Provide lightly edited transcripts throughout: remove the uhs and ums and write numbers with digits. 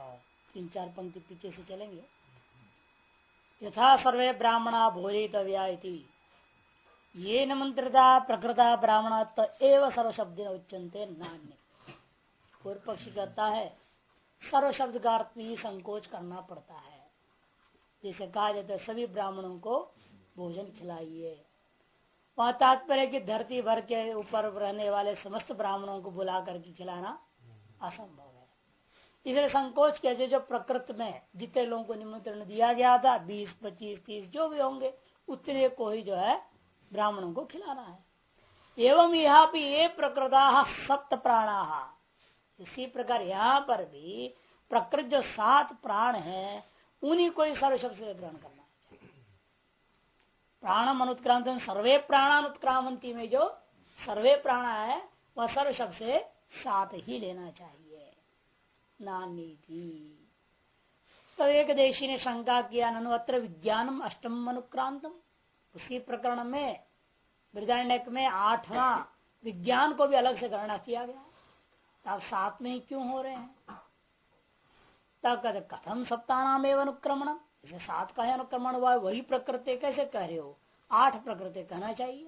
3-4 पंक्ति पीछे से चलेंगे। यथा सर्वे ब्राह्मणा भोजितव्या इति ये न मंत्रिता प्रकृता ब्राह्मणत्व एवं सर्व शब्द उच्चनते नान्य। पूर्व पक्षी कहता है सर्व शब्द का अर्थ में ही संकोच करना पड़ता है। जैसे कहा जाता है सभी ब्राह्मणों को भोजन खिलाइए, वहां तात्पर्य कि धरती भर के ऊपर रहने वाले समस्त ब्राह्मणों को बुला करके खिलाना असंभव है। इसलिए संकोच कैसे जो प्रकृति में जितने लोगों को निमंत्रण दिया गया था 20, 25, 30 जो भी होंगे उतने को ही जो है ब्राह्मणों को खिलाना है। एवं यहाँ भी ये प्रकृता सप्त प्राणा, इसी प्रकार यहाँ पर भी प्रकृति जो 7 प्राण है उन्हीं को ही सर्व शब्द से ग्रहण करना चाहिए। प्राणम अनुत्क्रांत सर्वे प्राणानुत्क्रामंती में जो सर्वे प्राण है वह सर्व शब्द से 7 ही लेना चाहिए। नानीति तो एक देशी ने शंका किया नन्वत्र विज्ञानम अष्टम अनुक्रांतम। उसी प्रकरण में बृहदारण्यक में 8वां विज्ञान को भी अलग से गणना किया गया। अब 7 में ही क्यों हो रहे हैं? तब कहते कथम सप्तानाम एवं अनुक्रमणम, इसे 7 का है अनुक्रमण हुआ, वही प्रकृति कैसे कह रहे हो? 8 प्रकृति कहना चाहिए।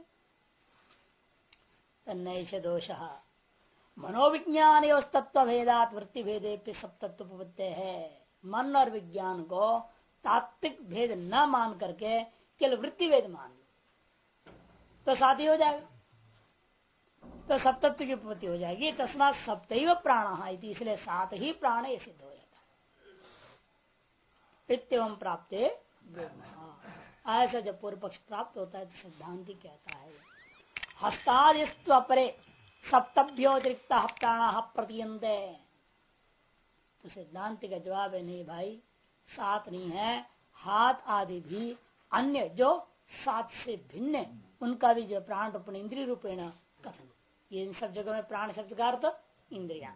तन्नैष दोष मनोविज्ञान एवं तत्व भेदात वृत्ति भेदे पे सब तत्व है। मन और विज्ञान को तात्विक भेद न मान करके केवल वृत्ति भेद मान लो तो 7 ही हो जाएगा, तो सप्तत्व की उपपत्ति हो जाएगी। तस्मात सप्तैव प्राण, इसलिए 7 ही प्राण ये सिद्ध हो जाता है। इत्यवं प्राप्ते ऐसा जब पूर्व पक्ष प्राप्त होता है तो सिद्धांति कहता है हस्तादिस्व परे सप्तभ्योतिरिक्त प्राण प्रतीयन्ते। तो सिद्धांति का जवाब है नहीं भाई, 7 नहीं है, हाथ आदि भी अन्य जो 7 से भिन्न उनका भी जो प्राण रूपेण इंद्रिय रूपेण कथन। ये इन सब जगह में प्राण शब्द का अर्थ इंद्रिया।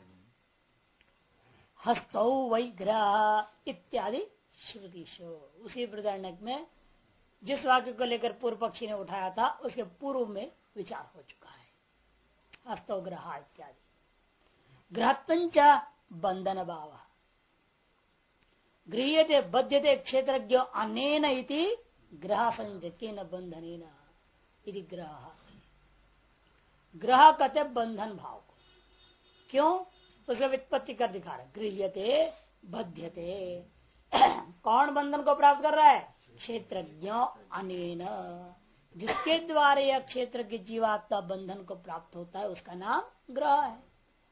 हस्तौ वैग्रह इत्यादि श्रुतिशो, उसी बृहदारण्यक में जिस वाक्य को लेकर पूर्व पक्षी ने उठाया था उसके पूर्व में विचार हो चुका है। हस्तौ ग्रह इत्यादि। ग्रहत्वंच बंधन भाव गृह्यते बध्यते क्षेत्रज्ञ अनेन इति ग्रह संजकेन बंधनेन इति ग्रह। ग्रह कहते बंधन भाव को, क्यों? उसका व्युत्पत्ति कर दिखा रहा है। गृह्यते बध्यते कौन बंधन को प्राप्त कर रहा है? क्षेत्रज्ञ अनेन, जिसके द्वारा यह क्षेत्र के जीवात्मा बंधन को प्राप्त होता है उसका नाम ग्रह है।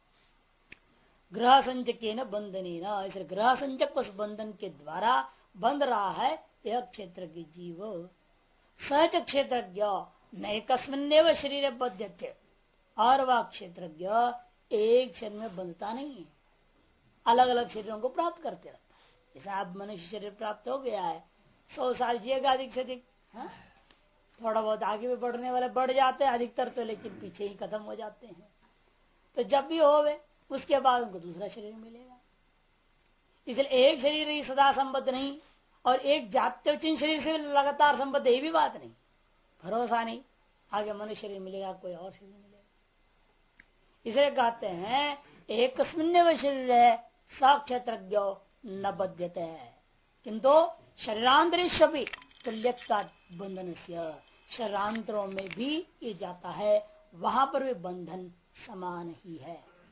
ग्रह संचकेन बंधनेन, इस ग्रह संचक उस बंधन के द्वारा बंध रहा है यह क्षेत्र के जीव। सच क्षेत्रज्ञ नए कस्मिन्नेव शरीर बध्यते, और वह क्षेत्रज्ञ एक शरीर में बंधता नहीं है, अलग अलग शरीरों को प्राप्त करते रहता है। जैसे आप मनुष्य शरीर प्राप्त हो गया है, 100 साल जिएगा अधिक से अधिक, थोड़ा बहुत आगे भी बढ़ने वाले बढ़ जाते हैं अधिकतर तो, लेकिन पीछे ही खत्म हो जाते हैं। तो जब भी होवे उसके बाद उनको दूसरा शरीर मिलेगा। इसलिए एक शरीर ही सदा संबद्ध नहीं, और एक जात्योचिन शरीर से लगातार संबद्ध, ये भी बात नहीं, भरोसा नहीं आगे मनुष्य शरीर मिलेगा कोई और शरीर मिलेगा। इसलिए कहते हैं एक शरीर है साक्षेत्रज्ञ न बध्यते है, किंतु शरीरांतरिक्ष भी तुल्यता बंधन से, शरीरांतरों में भी ये जाता है, वहां पर भी बंधन समान ही है।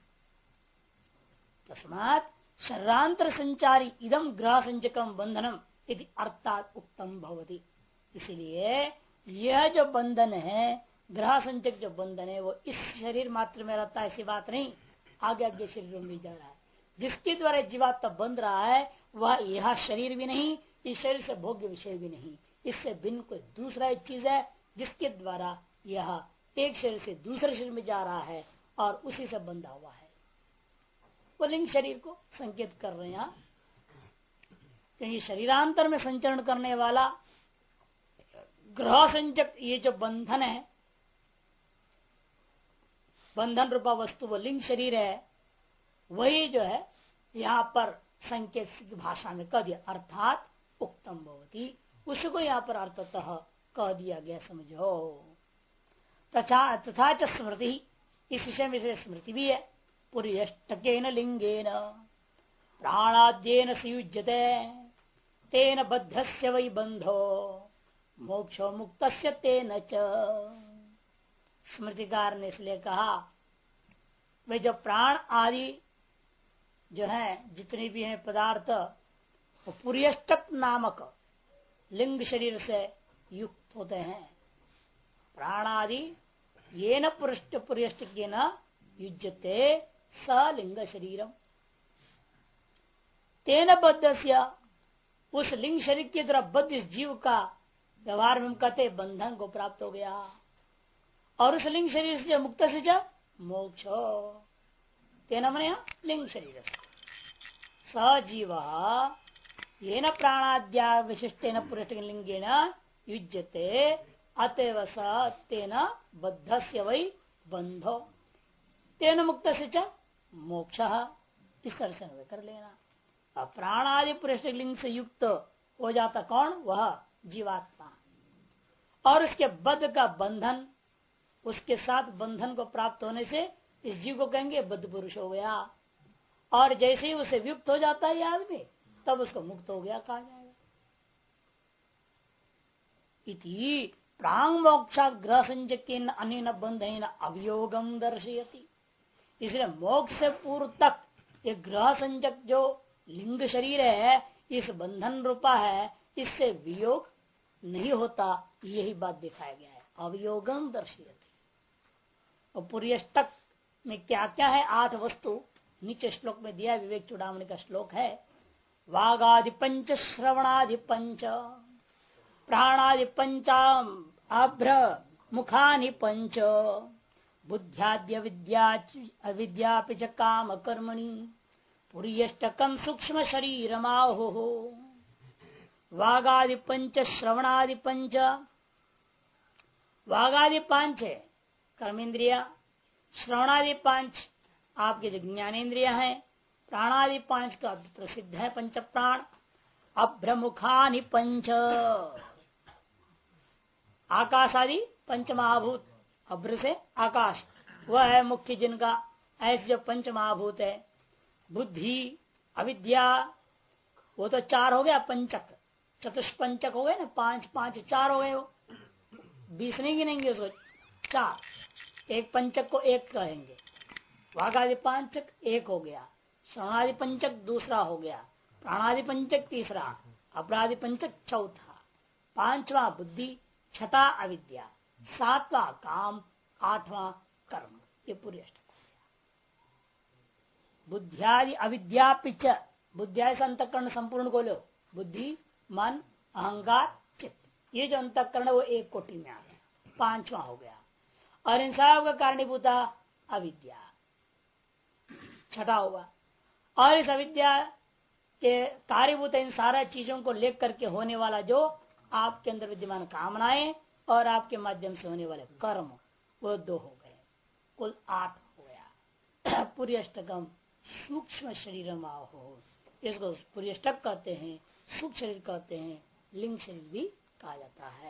तस्मात् शरीरांतर संचारी इदम ग्रह संचकम बंधनम इति अर्थात उत्तम भवति। इसलिए यह जो बंधन है, ग्रह संचक जो बंधन है, वो इस शरीर मात्र में रहता है ऐसी बात नहीं, आगे आगे शरीरों में जा रहा है। जिसके द्वारा जीवात्मा बंध रहा है वह यह शरीर भी नहीं, इस शरीर से भोग्य विषय भी नहीं, इससे भिन्न कोई दूसरा एक चीज है जिसके द्वारा यह एक शरीर से दूसरे शरीर में जा रहा है और उसी से बंधा हुआ है। वो लिंग शरीर को संकेत कर रहे हैं, क्योंकि शरीरांतर में संचरण करने वाला ग्रह संचक ये जो बंधन है, बंधन रूपा वस्तु वो लिंग शरीर है, वही जो है यहाँ पर संकेत की भाषा में कह दिया, अर्थात उक्तम भवति, उसको यहाँ पर अर्थतः कह दिया गया, समझो। तथा च स्मृति, इस विषय में से स्मृति भी है, पुर्यष्टकेन लिंगेन, प्राणाद्येन संयुज्यते तेन बद्धस्य वै बंधो मोक्षो मुक्तस्य तेन च। स्मृतिकार ने इसलिए कहा वे जो प्राण आदि जो है जितने भी हैं पदार्थ वो पुर्यष्टक नामक लिंग शरीर से युक्त होते हैं। प्राण आदि ये न पुर्यष्टक न युज्यते स लिंग शरीरम तेन बद्धस्य उस लिंग शरीर की तरफ बद्ध इस जीव का व्यवहार में हम कहते बंधन को प्राप्त हो गया और उस लिंग शरीर से मुक्त से मोक्ष तेना मने लिंग शरीर सजीव ये न प्राणाद्या विशिष्टेन पुरुष लिंगेन युज्यते अतएव स तेन बद्धस्य वै बंधो तेन मुक्त से मोक्ष। इस तरह से कर लेना। प्राणादि पुरुष लिंग से युक्त हो जाता कौन? वह जीवात्मा। और उसके बद्ध का बंधन उसके साथ बंधन को प्राप्त होने से इस जीव को कहेंगे बद्ध पुरुष हो गया। और जैसे ही उसे युक्त हो जाता है आदमी तब उसको मुक्त हो गया कहा जाएगा। इति प्रांग मोक्षा ग्रह संजक अनेन बंधन अवयोगम दर्शयति। इसलिए मोक्ष से पूर्व तक ये ग्रह संजक जो लिंग शरीर है इस बंधन रूपा है इससे वियोग नहीं होता। यही बात दिखाया गया है अवयोगम दर्शयति। और पुर्यष्टक में क्या क्या है 8 वस्तु नीचे श्लोक में दिया। विवेक चूड़ामणि का श्लोक है वागादि पंच श्रवणादि पंच प्राणादि पंचाम आभ्र मुखानि पंच बुद्ध्याद्य अविद्यापि च काम कर्मणि पुर्यष्टकम सूक्ष्म शरीर माहो। वागादि पंच श्रवणादि पंच वागादि 5 है कर्मेंद्रिया, श्रवणादि 5 आपके जो ज्ञानेन्द्रिया है, प्राणादि 5 का प्रसिद्ध है पंच प्राण, अभ्रमुखानि पंच आकाश आदि पंच महाभूत। अभ्र से आकाश वह है मुख्य जिनका ऐसे जो पंच महाभूत है। बुद्धि अविद्या वो तो 4 हो गया पंचक, चतुष्पंचक हो गए ना 5 5 4 हो गए। वो 20 नहीं गिनेंगे उसको 4। एक पंचक को 1 कहेंगे। वाघादि पंचक 1 हो गया, श्रवणादि पंचक दूसरा हो गया, प्राणादि पंचक तीसरा, अपराधि पंचक चौथा, 5वां बुद्धि, 6वां अविद्या, 7वां काम, 8वां कर्म। ये पूरी अष्टक हो गया। बुद्धियादि अविद्या पिच बुद्धिया से अंतकरण संपूर्ण को लो। बुद्धि मन अहंकार चित्त ये जो अंतकरण वो 1 कोटि में आ गया, 5वां हो गया। और इन सब का कारणीभूता अविद्या 6वां हुआ। और इस अविद्या के कार्यभूत इन सारा चीजों को लेकर के होने वाला जो आपके अंदर विद्यमान कामनाएं और आपके माध्यम से होने वाले कर्म वो 2 हो गए, कुल 8 हो गया। पुर्यष्टकम सूक्ष्म शरीर माहो। इसको पुर्यष्टक कहते हैं, सूक्ष्म शरीर कहते हैं, लिंग शरीर भी कहा जाता है।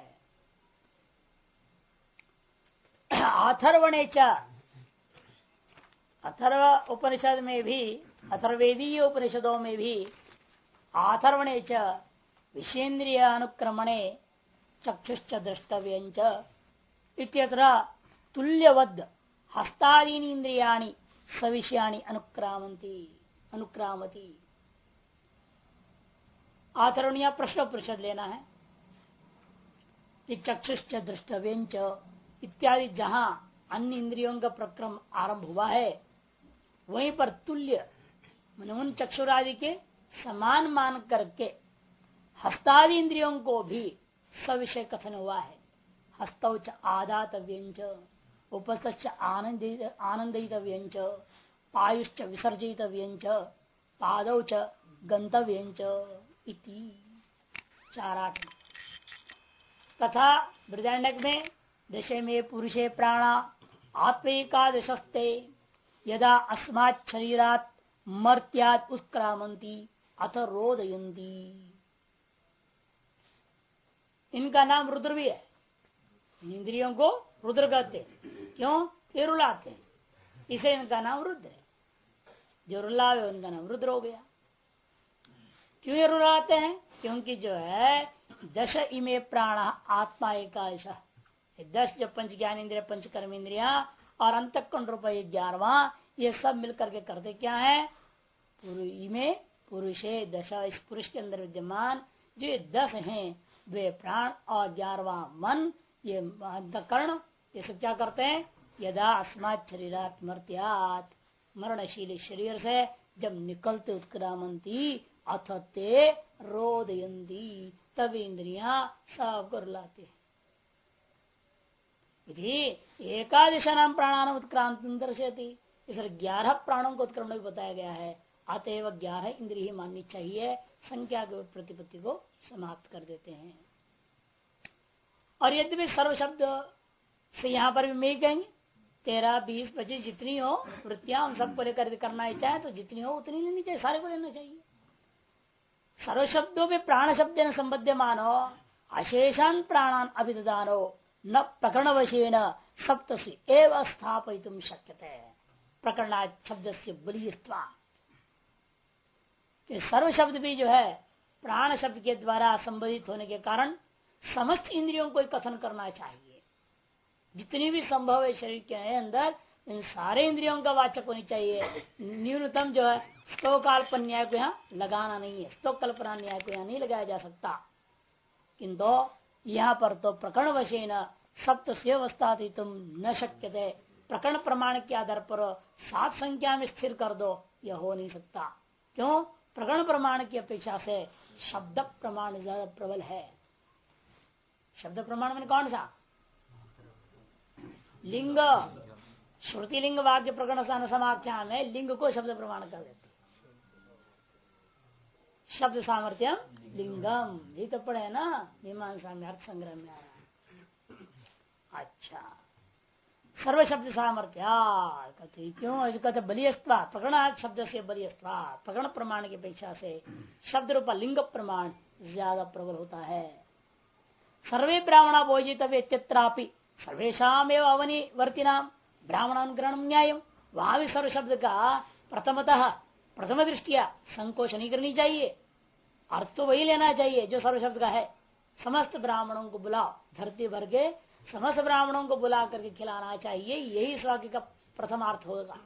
अथर्वणे च अथर्व उपनिषद में भी, अथर्वेदीय उपनिषदों में भी अथर्वणे च विषेन्द्रिय अनुक्रमणे चक्षुश्च द्रष्टव्यंच इत्यत्र तुल्यवद् हस्तादीनि इंद्रियाणि सविषयाणि अनुक्रामति। अथर्वणीय प्रश्न परिषद लेना है कि चक्षुश्च द्रष्टव्यंच इत्यादि जहां अन्य इंद्रियों का प्रक्रम आरंभ हुआ है वहीं पर तुल्य उन चक्षुरादि के समान मान करके हस्तादि इंद्रियों को भी सविषय कथन हुआ है। हस्तौच आदातव्यंच उपस्थश्च आनंदितव्यंच पायुश्च विसर्जितव्यंच पादौ च गंतव्यंच इति 4-8। तथा बृहदारण्यक में दशे में पुरुषे प्राणा आत्मैकादशस्ते यदा अस्मात् शरीरात् मर्त्यात् उत्क्रामन्ति अथ रोदयन्ति। इनका नाम रुद्र भी है। इंद्रियों को रुद्र कहते हैं। क्यों? ये रुलाते हैं, इसे इनका नाम रुद्र है। जो रुलावे उनका नाम रुद्र हो गया। क्यों ये रुलाते हैं? क्योंकि जो है 10 इमे प्राण आत्मा एकादश, 10 जो पंच ज्ञान इंद्रिय पंच कर्म इंद्रिया और अंतःकरण रूप 11वां, ये सब मिलकर के करते क्या है? इमे पुरुषे दशा, इस पुरुष के अंदर विद्यमान जो ये 10 हैं वे प्राण और 11वां मन, ये अंतःकरण, ये सब क्या करते हैं? यदा अस्मात् शरीरात् मर्त्यात्, मरणशील शरीर से जब निकलते उत्क्रामंती अथ ते रोदयंती, तब इंद्रियां सब कर लाते। एकादश नाम प्राणान उत्क्रांति दर्शयती, इस 11 प्राणों को उत्क्रमण भी बताया गया है। अतएव 11 इंद्रिय माननी चाहिए, संख्या के प्रतिपत्ति को समाप्त कर देते हैं। और यद्यपि सर्व शब्द से यहाँ पर भी मैं कहेंगे 13, 20, 25 जितनी हो वृत्तियां हम सबको लेकर करना ही चाहे तो जितनी हो उतनी लेनी चाहिए, सारे को लेना चाहिए। सर्व शब्दों में प्राण शब्द न संबद्ध मानो अशेषान प्राणान अभिदानो न प्रकरणवशेन सप्तसी एवं स्थापयितुम शक्यते। प्रकरण शब्द से बलियत्वा, सर्व शब्द भी जो है प्राण शब्द के द्वारा संबोधित होने के कारण समस्त इंद्रियों को कथन करना चाहिए। जितनी भी संभव है शरीर के अंदर इन सारे इंद्रियों का वाचक होनी चाहिए। न्यूनतम जो है स्तोकाल्पन न्याय को यहाँ लगाना नहीं है, स्तोक कल्पना न्याय को यहाँ नहीं लगाया जा सकता। किंतु यहाँ पर तो प्रकरण वशेन सप्त से अवस्था तुम न शक्यते, प्रकरण प्रमाण के आधार पर 7 संख्या में स्थिर कर दो, यह हो नहीं सकता। क्यों? प्रकरण प्रमाण की अपेक्षा से शब्द प्रमाण ज्यादा प्रबल है। शब्द प्रमाण में कौन सा? लिंग, श्रुति लिंग वाक्य प्रकरण स्थान समाख्या में लिंग को शब्द प्रमाण कर देते। शब्द सामर्थ्यम लिंगम, ये तो पढ़े ना मीमांसा में, अर्थ संग्रह में आया। अच्छा, सर्व शब्द सामर्थ्या कहते क्यों? कहते बलियस्त्वा, प्रकरण शब्द से बलियस्त्वा, प्रकरण प्रमाण की अपेक्षा से शब्द रूपा लिंग प्रमाण ज्यादा प्रबल होता है। सर्वे ब्राह्मणा भोजितव्यत्रापि सर्वेशम एवं अवनिवर्तिनाम ब्राह्मणानुग्रहण न्याय, वहां भी सर्व शब्द का प्रथम दृष्टिया संकोच नहीं करनी चाहिए। अर्थ तो वही लेना चाहिए जो सर्व शब्द का है। समस्त ब्राह्मणों को बुलाओ, धरती भर के समस्त ब्राह्मणों को बुला करके खिलाना चाहिए, यही इस वाक्य का प्रथम अर्थ होगा।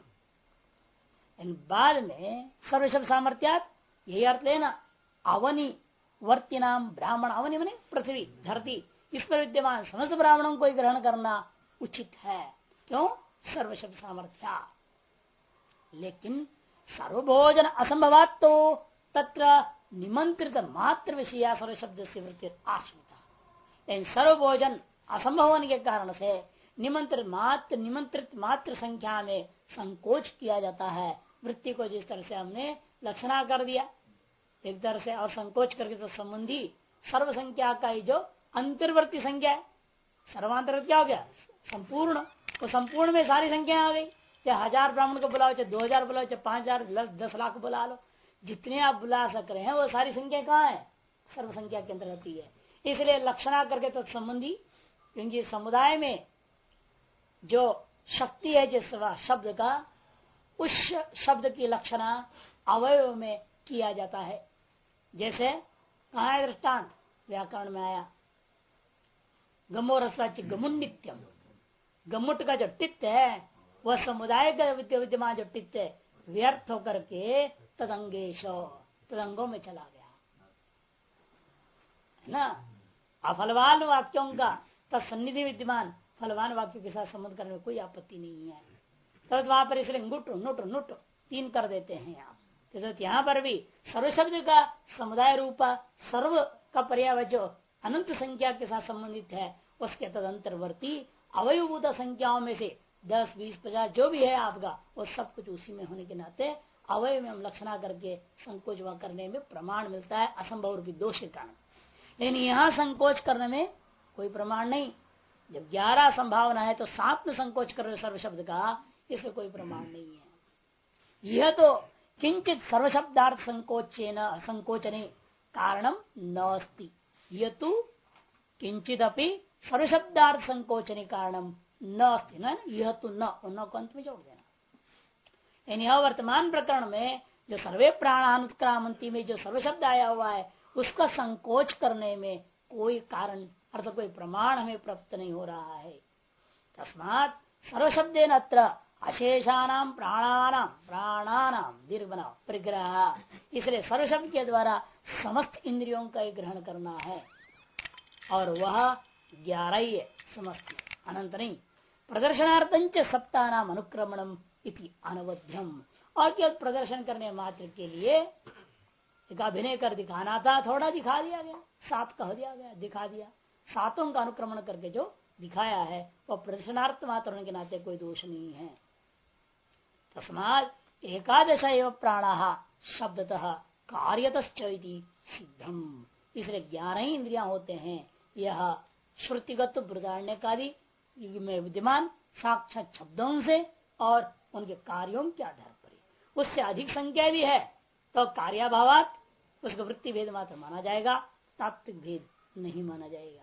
बाद में सर्व शब्द सामर्थ्यात यही अर्थ लेना, अवनि वर्ती नाम ब्राह्मण, अवनि मने पृथ्वी धरती, इस पर विद्यमान समस्त ब्राह्मणों को ग्रहण करना उचित है। क्यों? सर्व शब्द सामर्थ्या। लेकिन सर्वभोजन असंभवात तो तत्र निमंत्रित मात्र विषय सर्व शब्द से वृत्ति आश्रिता। लेकिन सर्वभोजन असंभव होने के कारण से निमंत्रित मात्र संख्या में संकोच किया जाता है। वृत्ति को जिस तरह से हमने लक्षणा कर दिया एक तरह से, और संकोच करके तो संबंधी सर्व संख्या का ही जो अंतर्वर्ती संख्या है, सर्वांतर क्या हो गया? संपूर्ण। तो संपूर्ण में सारी संख्या आ गई। चाहे 1000 ब्राह्मण को बुलाओ, चाहे 2000 बुलाओ, चाहे 5000, 10 लाख बुला लो, जितने आप बुला सक रहे हैं वो सारी संख्या कहाँ है? सर्व संख्या के अंदर रहती है। इसलिए लक्षणा करके तो संबंधी, क्योंकि समुदाय में जो शक्ति है जिस शब्द का, उस शब्द की लक्षणा अवयव में किया जाता है। जैसे कहा है दृष्टांत व्याकरण में आया, गमो रसाच गमुन्नित्यम, गमुट का जो टित्त है वह समुदाय का विद्यमान जो टित्त है व्यर्थ होकर के तदंगेश, तदंगों में चला गया है ना। अफलवान वाक्यों का तत्सन्निधि विद्यमान फलवान वाक्यों के साथ संबंध करने में कोई आपत्ति नहीं है। तब वहां पर इसलिए गुट नुट नुट 3 कर देते हैं आप। तो यहाँ पर भी सर्व शब्द का समुदाय रूपा सर्व का पर्याय जो अनंत संख्या के साथ संबंधित है, उसके तदंतरवर्ती अवयभूत संख्याओं में से 10, 20, 50 जो भी है आपका, वो सब कुछ उसी में होने के नाते अवयव में हम लक्षणा करके संकोच करने में प्रमाण मिलता है असंभव रूपी दोष के कारण। लेकिन यहाँ संकोच करने में कोई प्रमाण नहीं। जब 11 संभावना है तो 7 में संकोच कर रहे सर्व शब्द का, इसमें कोई प्रमाण नहीं है। यह तो किंचित सर्वशब्दार्थ संकोचने कारणम नास्ति, यह तो किंचित अपनी सर्वशब्दार्थ संकोचने कारणम नास्ति, न यह तो न को अंत में जोड़ देना। यानी वर्तमान प्रकरण में जो सर्वे प्राणानुक्रामंती में जो सर्व शब्द आया हुआ है उसका संकोच करने में कोई कारण अर्थात कोई प्रमाण हमें प्राप्त नहीं हो रहा है। तस्मात् सर्वशब्देन अत्र अशेषानाम प्राणानाम दीर्घ बना परिग्रह, इसलिए सर्वशब्द के द्वारा समस्त इंद्रियों का ही ग्रहण करना है और वह 11 ही है, समस्त अनंत नहीं। प्रदर्शनार्थंच सप्तानाम अनुक्रमणम इति अनवध्यम, और केवल प्रदर्शन करने मात्र के लिए एक अभिनय कर दिखाना था, थोड़ा दिखा दिया गया, 7 कह दिया गया, दिखा दिया, 7 का अनुक्रमण करके जो दिखाया है वह प्रदर्शनार्थ मात्र होने के नाते कोई दोष नहीं है। तस्मात् एकादश एव प्राणा शब्दतः कार्यतश्च इति सिद्धम, इसलिए 11 ही इंद्रियां होते हैं। यह श्रुतिगत बृहदारण्यकादि में विद्यमान साक्षात शब्दों से और उनके कार्यों के आधार पर, उससे अधिक संख्या भी है तो कार्याभावात उसका वृत्ति भेद मात्र माना जाएगा, तात्विक भेद नहीं माना जाएगा।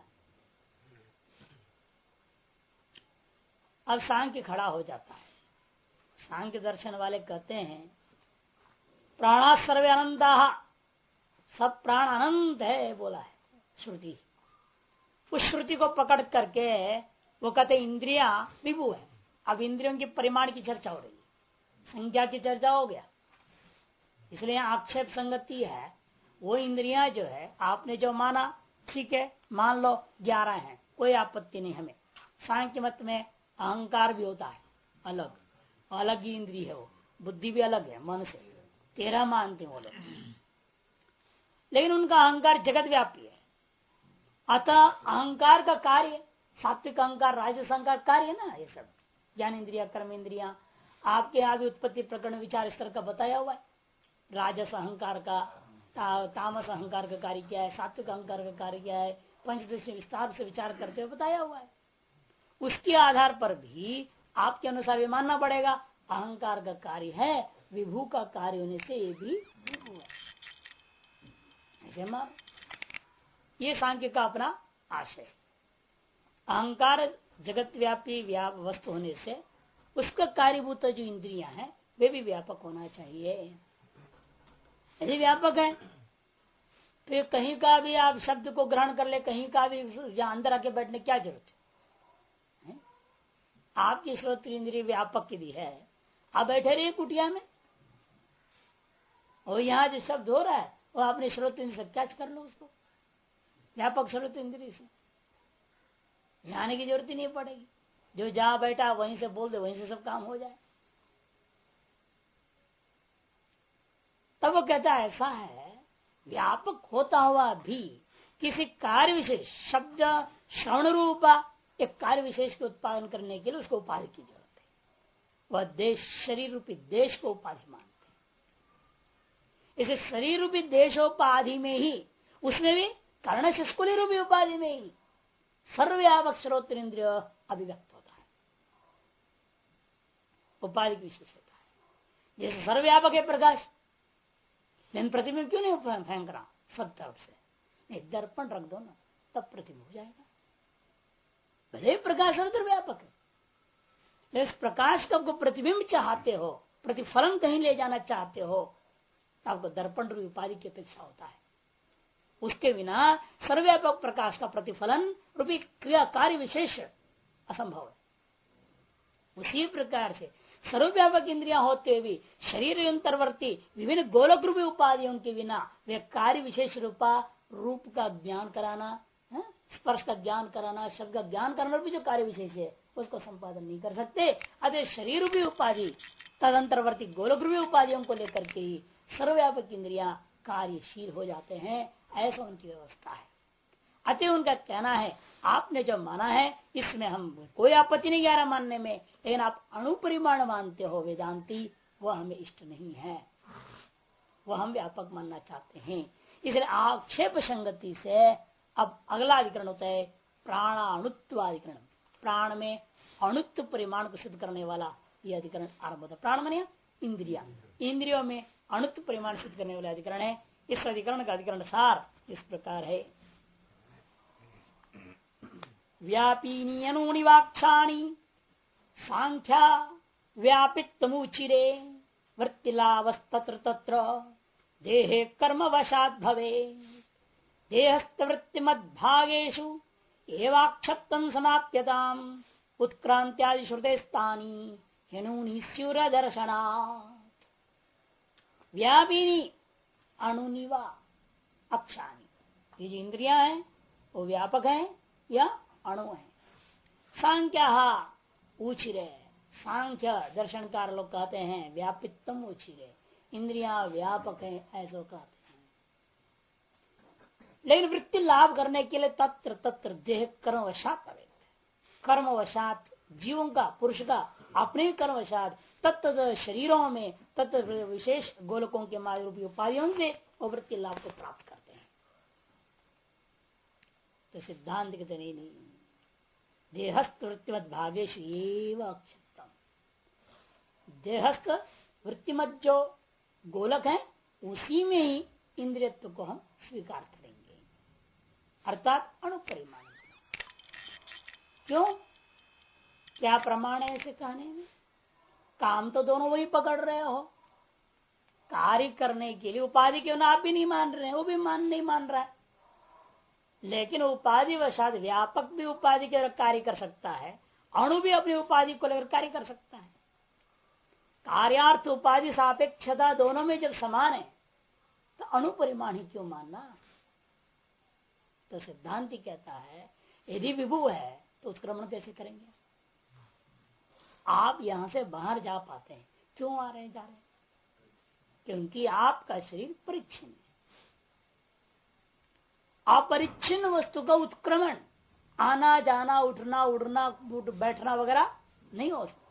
अब सांख्य खड़ा हो जाता है। सांख्य दर्शन वाले कहते हैं प्राणा सर्वे अनंता, सब प्राण अनंत है बोला है श्रुति। उस श्रुति को पकड़ करके वो कहते इंद्रियां विभु है। अब इंद्रियों के परिमाण की चर्चा हो रही है, संख्या की चर्चा हो गया, इसलिए आक्षेप संगति है। वो इंद्रियां जो है आपने जो माना ठीक है, मान लो 11 है, कोई आपत्ति नहीं हमें। सांख्य मत में अहंकार भी होता है अलग, अलग ही इंद्रिय है, वो बुद्धि भी अलग है मन से, 13 मानते हैं वो लोग, लेकिन उनका अहंकार जगत व्यापी है। अतः अहंकार का कार्य सात्विक अहंकार राजस अहंकार कार्य है ना, ये सब ज्ञान इंद्रिया कर्म इंद्रिया आपके यहाँ भी उत्पत्ति प्रकरण विचार स्तर का बताया हुआ है। राजस अहंकार का तामस अहंकार का कार्य क्या है, सात्विक अहंकार का कार्य क्या है, पंचदशी विस्तार से विचार करते हुए बताया हुआ है। उसके आधार पर भी आपके अनुसार भी मानना पड़ेगा अहंकार का कार्य है, विभू का कार्य होने से ये भी विभू है, ऐसे मान। ये सांख्य का अपना आशय। अहंकार जगत व्यापी वस्तु होने से उसका कार्यभूत जो इंद्रियां हैं वे भी व्यापक होना चाहिए। यदि व्यापक है तो कहीं का भी आप शब्द को ग्रहण कर ले, कहीं का भी या अंदर आके बैठने क्या जरूरत है? आपकी श्रोत्र इंद्रिय व्यापक की भी है, आप बैठे रहिए कुटिया में और यहाँ जो शब्द हो रहा है वो आपने श्रोत्र इंद्रिय से कैच कर लो, उसको व्यापक श्रोत्र इंद्रिय से आने की जरूरत ही नहीं पड़ेगी। जो जहां बैठा वहीं से बोल दे, वहीं से सब काम हो जाए। तब वो कहता है ऐसा है, व्यापक होता हुआ भी किसी कार्य विशेष शब्द श्रवण रूपा एक कार्य विशेष के उत्पादन करने के लिए उसको उपाधि की जरूरत है। वह देश शरीर रूपी देश को उपाधि मानते हैं। इसे शरीर रूपी देशोपाधि में ही, उसमें भी कर्ण शिष्कुली रूपी उपाधि में ही सर्वव्यापक श्रोत्र इंद्रिय अभिव्यक्त होता है, उपाधि विशेष होता है। जैसे सर्वव्यापक है प्रकाश, लेकिन प्रतिबिंब क्यों नहीं फेंक रहा सब तरफ से? एक दर्पण रख दो ना, तब प्रतिबिंब हो जाएगा। भले प्रकाश सर्वत्र व्यापक है, लेकिन इस प्रकाश का आपको प्रतिबिंब चाहते हो, प्रतिफलन कहीं ले जाना चाहते हो, तो आपको दर्पण रूपी उपाधि की अपेक्षा होता है। उसके बिना सर्वव्यापक प्रकाश का प्रतिफलन रूपी क्रिया कार्य विशेष असंभव है। उसी प्रकार से सर्वव्यापक इंद्रियां होते हुए भी शरीर अंतर्वर्ती विभिन्न गोलक रूपी उपाधियों के बिना वे कार्य विशेष रूप का ज्ञान कराना, स्पर्श का ज्ञान कराना, शब्द का ज्ञान कराना भी जो कार्य विशेष है उसको संपादन नहीं कर सकते। अतः शरीर रूपी उपाधि तदंतर्वर्ती गोलक रूपी उपाधियों को लेकर के ही सर्वव्यापक इंद्रियां कार्यशील हो जाते हैं, ऐसा उनकी व्यवस्था है। अतः उनका कहना है आपने जो माना है इसमें हम कोई आपत्ति नहीं 11 मानने में, लेकिन आप अणुपरिमाण मानते हो वेदांती, वह हमें इष्ट नहीं है, वह हम व्यापक मानना चाहते हैं। इसलिए आक्षेप संगति से अब अगला अधिकरण होता है प्राणाणुत्वाधिकरण। प्राण में अणुत्व परिमाण को सिद्ध करने वाला यह अधिकरण आरंभ होता है। प्राण माने इंद्रिया, इंद्रियों में अणुत्व परिमाण सिद्ध करने वाला अधिकरण है। इस अधिकरण का अधिकरण सार इस प्रकार है, व्यापीनी अनुनिवाक्षाणी सांख्या व्यापित्वमुचिरे वृत्तिलाभस्तत्र तत्र देहे कर्म वशात भवे देहस्थ वृत्तिमद्भागेषु एवाक्षत्तम समाप्यताम उत्क्रांत्यादि श्रुतेस्तानि हेनूनि स्युर दर्शनात् व्यापिनी अणुनिवा अक्षानी। ये जो इंद्रियां हैं वो व्यापक हैं या अणु हैं। सांख्या ऊचिरे, सांख्य दर्शनकार लोग कहते हैं व्यापित्तम ऊचिरे, इंद्रियां व्यापक हैं ऐसा कहते हैं। लेकिन वृत्ति लाभ करने के लिए तत्र तत्र देह कर्मवशात पड़े, कर्मवशात जीवों का पुरुष का अपने कर्मवशात तत्त शरीरों में तत्त विशेष गोलकों के माया रूपी उपाधियों से वो वृत्ति लाभ को प्राप्त करते हैं। तो सिद्धांत कहते नहीं, देहस्थ वृत्तिमत भागेश अक्षितम, देहस्थ वृत्तिमत जो गोलक है उसी में ही इंद्रियत्व को हम स्वीकार करेंगे, अर्थात अणुपरिमाण। क्यों, क्या प्रमाण है ऐसे कहने में? काम तो दोनों वही पकड़ रहे हो, कार्य करने के लिए उपाधि क्यों ना आप भी नहीं मान रहे हैं, वो भी नहीं मान रहा है। लेकिन उपाधि वशात व्यापक भी उपाधि के कार्य कर सकता है, अणु भी अपनी उपाधि को लेकर कार्य कर सकता है। कार्यार्थ उपाधि सापेक्षता दोनों में जब समान है तो अणु परिमाण ही क्यों मानना? तो सिद्धांति कहता है यदि विभु है तो उत्क्रमण कैसे करेंगे? आप यहां से बाहर जा पाते हैं, क्यों आ रहे हैं जा रहे हैं? क्योंकि आपका शरीर परिच्छिन्न है। अपरिच्छिन्न वस्तु का उत्क्रमण, आना जाना उठना उड़ना बैठना वगैरह नहीं हो सकता।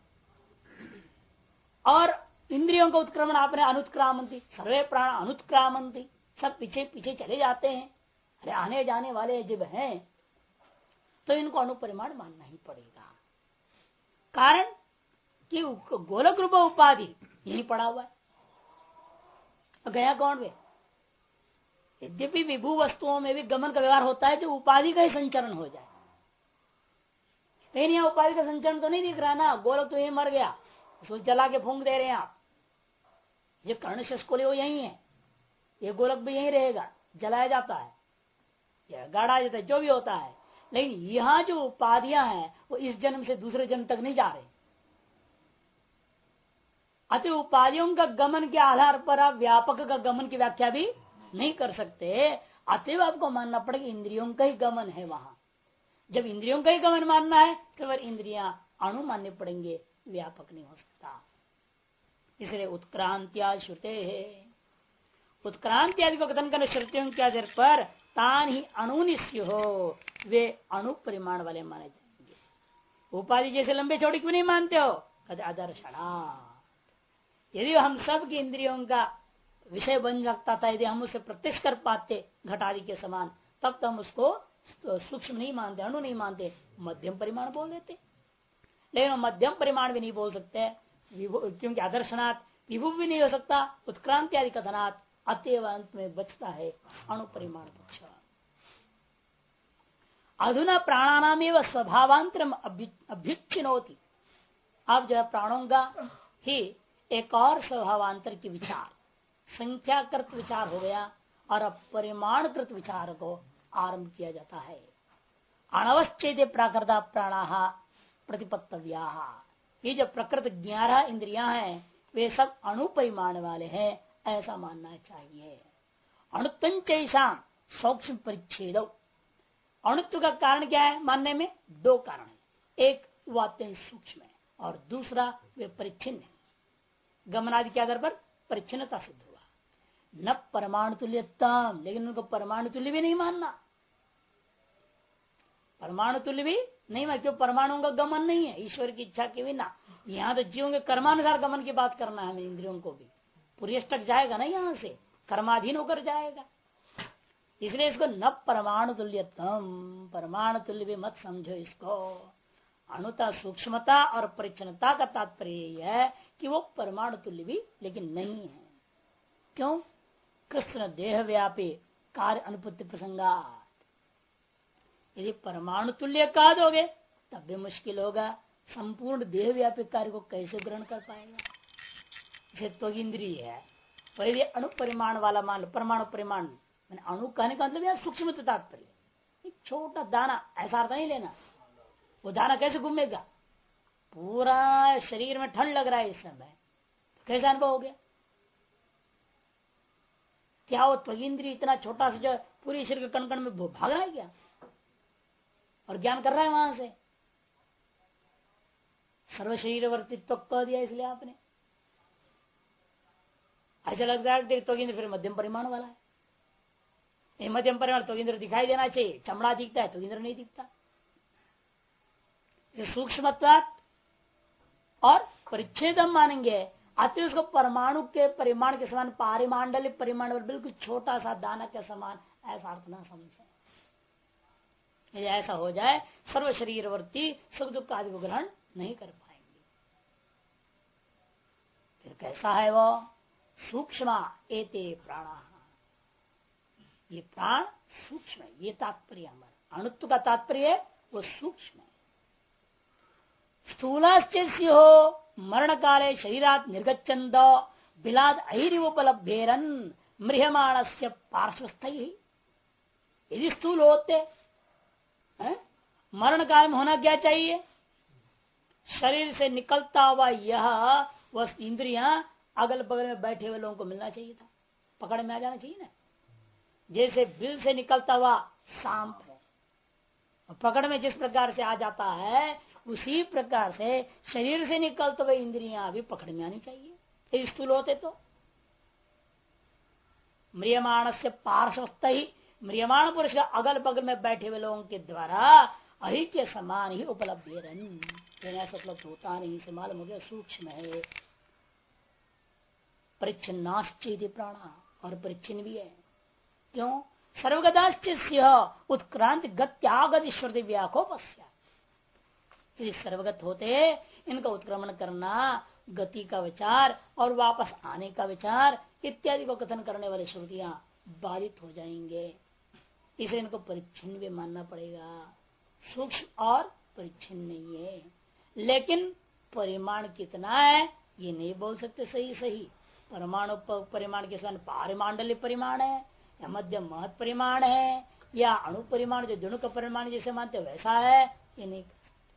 और इंद्रियों का उत्क्रमण आपने अनुत्क्रामंती, सर्वे प्राण अनुत्क्रामंती, सब पीछे पीछे चले जाते हैं। अरे आने जाने वाले जब हैं तो इनको अनुपरिमाण मानना ही पड़ेगा। कारण कि गोलक रूप उपाधि यही पड़ा हुआ है, गया कौन वे? यद्यपि विभू वस्तुओं में भी गमन का व्यवहार होता है जो उपाधि का ही संचरण हो जाए, लेकिन यहाँ उपाधि का संचरण तो नहीं दिख रहा ना। गोलक तो यही मर गया, उसको जला के फूंक दे रहे हैं आप। ये कर्ण शस्कोले वो यही है, ये गोलक भी यही रहेगा, जलाया जाता है या गाड़ा जाता है, जो भी होता है। लेकिन यहाँ जो उपाधियां हैं वो इस जन्म से दूसरे जन्म तक नहीं जा रहे। अतः उपाधियों का गमन के आधार पर आप व्यापक का गमन की व्याख्या भी नहीं कर सकते। अतएव आपको मानना पड़ेगा इंद्रियों का ही गमन है वहां। जब इंद्रियों का ही गमन मानना है तो फिर इंद्रियां अणु मानने पड़ेंगे, व्यापक नहीं हो सकता। इसलिए उत्क्रांत्या श्रुते है, उत्क्रांति आदि को कथन करने श्रुतियों के आधार पर तान ही अणुनिश्य हो, वे अणु परिमाण वाले माने जाएंगे। उपाधि जैसे लंबे चौड़ी क्यों नहीं मानते हो? कहते आदर्शना। यदि हम सब की इंद्रियों का विषय बन सकता था, यदि हम उसे प्रत्यक्ष कर पाते घटादि के समान, तब तो हम उसको सूक्ष्म नहीं मानते, अणु नहीं मानते, मध्यम परिमाण बोल देते। लेकिन मध्यम परिमाण भी नहीं बोल सकते क्योंकि आदर्शनाथ विभु भी नहीं हो सकता, उत्क्रांति आदि कथनात् अतएव अंत में बचता है अणु परिमाण पक्ष। अधुना प्राणानाम एवं स्वभावांतरम अभ्युच्चिनोति। अब जो प्राणों का ही एक और स्वभावांतर की विचार, संख्याकृत विचार हो गया और अब परिमाणकृत विचार को आरंभ किया जाता है। अनवश्चेद प्राकृता प्राणा प्रतिपत्तव्या। ये जो प्रकृत 11 इंद्रियां हैं वे सब अणु परिमाण वाले हैं, ऐसा मानना चाहिए। अणुत्वंचैषाम सूक्ष्म परिच्छेद। अणुत्व का कारण क्या है मानने में? 2 कारण है। एक वो अत्यंत सूक्ष्म है और दूसरा वे परिच्छिन्न है। गमनादि के आधार पर परिच्छिन्नता सिद्ध हुआ। न परमाणु तुल्यतम, लेकिन उनको परमाणु तुल्य भी नहीं मानना। परमाणु तुल्य भी नहीं मान, क्यों? परमाणुओं का गमन नहीं है ईश्वर की इच्छा के बिना। यहाँ तो जीवों के कर्मानुसार गमन की बात करना है हमें। इंद्रियों को भी पूरी तक जाएगा ना, यहाँ से कर्माधीन होकर जाएगा। इसलिए इसको न परमाणु तुल्यतम, परमाणु तुल्य भी मत समझो इसको। अणुता सूक्ष्मता और परिच्छन्नता का तात्पर्य है कि वो परमाणु तुल्य भी लेकिन नहीं है। क्यों? कृष्ण देह व्यापी कार्य अनुपत्ति प्रसंगात। यदि परमाणु तुल्य कह दोगे तब भी मुश्किल होगा, संपूर्ण देह व्यापी कार्य को कैसे ग्रहण कर पाएगा? जैसे त्वग इंद्रिय है, पहले अणु परिमाण वाला मान लो, परमाणु परिमाण। अणु कहने का मतलब यह सूक्ष्म तात्पर्य, एक छोटा दाना, ऐसा अर्थ नहीं लेना। वो दाना कैसे घूमेगा? पूरा शरीर में ठंड लग रहा है इस समय, तो कैसा अनुभव हो गया? क्या वो त्वग इंद्रिय इतना छोटा सा जो पूरी शरीर के कण कण में भाग रहा है क्या, और ज्ञान कर रहा है वहां से? सर्व शरीर वर्तित्व कह दिया इसलिए आपने। ऐसा लगता है त्वग इंद्र फिर मध्यम परिमाण वाला है। ये मध्यम परिमाण त्वग इंद्र दिखाई देना चाहिए, चमड़ा दिखता है त्वग इंद्र नहीं दिखता। सूक्ष्मत्वात् और परिच्छेदम मानेंगे, अति उसको परमाणु के परिमाण के समान, पारिमांडलिक परिमाण बिल्कुल छोटा सा दाना के समान, ऐसा अर्थ ना समझे। यदि ऐसा हो जाए सर्व शरीरवर्ती सुख दुख आदि को ग्रहण नहीं कर पाएंगे। फिर कैसा है वो? सूक्ष्म एते प्राण, ये प्राण सूक्ष्म है, ये तात्पर्य हमारा। अणुत्व का तात्पर्य है वो सूक्ष्म है। स्थूलाश्चर्य हो मरण काले शरीरात निर्गच्छन्द बिलाद ऐरिवोपलब्धेरन मृहमाण से पार्श्वस्थ ही। यदि स्थूल होते मरण काल में होना क्या चाहिए? शरीर से निकलता हुआ यह वह इंद्रियां अगल बगल में बैठे हुए लोगों को मिलना चाहिए था, पकड़ में आ जाना चाहिए ना। जैसे बिल से निकलता हुआ सांप है, पकड़ में जिस प्रकार से आ जाता है, उसी प्रकार से शरीर से निकलते हुए इंद्रियां भी पकड़ में आनी चाहिए यदि स्थूल होते तो। म्रियमाण से पार्श्वस्थ ही, म्रियमाण पुरुष का अगल बगल में बैठे हुए लोगों के द्वारा अहि के समान ही उपलब्ध ऐसा उपलब्ध होता नहीं, से मालूम हो गया सूक्ष्म है। परिच्छिन्नाश्चेति प्राण, और परिच्छिन्न भी है। क्यों? सर्वगताश्चिस्य उत्क्रांति गत्यागत ईश्वर व्याकोपस्या। यदि सर्वगत होते इनका उत्क्रमण करना, गति का विचार और वापस आने का विचार इत्यादि को कथन करने वाली श्रुतियां बाधित हो जाएंगे। इसे इनको परिच्छिन्न भी मानना पड़ेगा। सूक्ष्म और परिच्छिन्न नहीं है, लेकिन परिमाण कितना है ये नहीं बोल सकते सही सही। परमाणु परिमाण के समान पारिमांडल्य परिमाण है, या मध्यम महत परिमाण है, या अणु परिमाण जो दोनों का परिमाण जैसे मानते वैसा है, ये नहीं।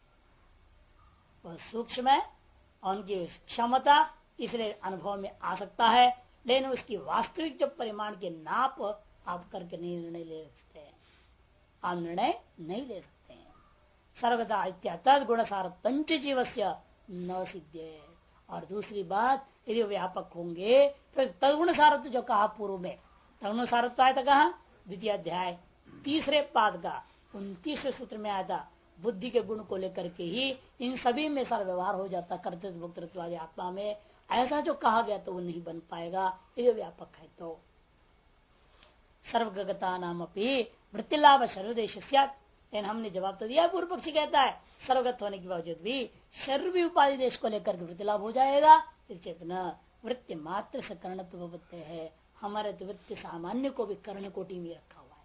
वह सूक्ष्म है और उनकी क्षमता इसलिए अनुभव में आ सकता है, लेकिन उसकी वास्तविक जो परिमाण के नाप आप करके नहीं निर्णय ले सकते हैं, आप निर्णय नहीं ले सकते हैं। सर्वदा इत्यादि गुणसार पंच जीव से न सिद्धे। और दूसरी बात, यदि व्यापक होंगे तो तदगुण सारत्व जो कहा पूर्व में, तदगुण सारत्व आया था कहा द्वितीय अध्याय तीसरे पाद का 29वें सूत्र में आया था। बुद्धि के गुण को लेकर के ही इन सभी में सारा व्यवहार हो जाता, कर्तृत्व भोक्तृत्व आदि आत्मा में ऐसा जो कहा गया तो वो नहीं बन पाएगा यदि व्यापक है तो। सर्वगता नाम अपनी वृत्ति लाभ सर्वदेश, लेकिन हमने जवाब तो दिया। पूर्व पक्षी कहता है सर्वगत होने के बावजूद भी शरीर भी उपाधि देश को लेकर के वृत्ति लाभ हो जाएगा। चेतना वृत्ति मात्र से कर्णत्व है, हमारे तो वृत्ति सामान्य को भी कर्ण कोटि में रखा हुआ है।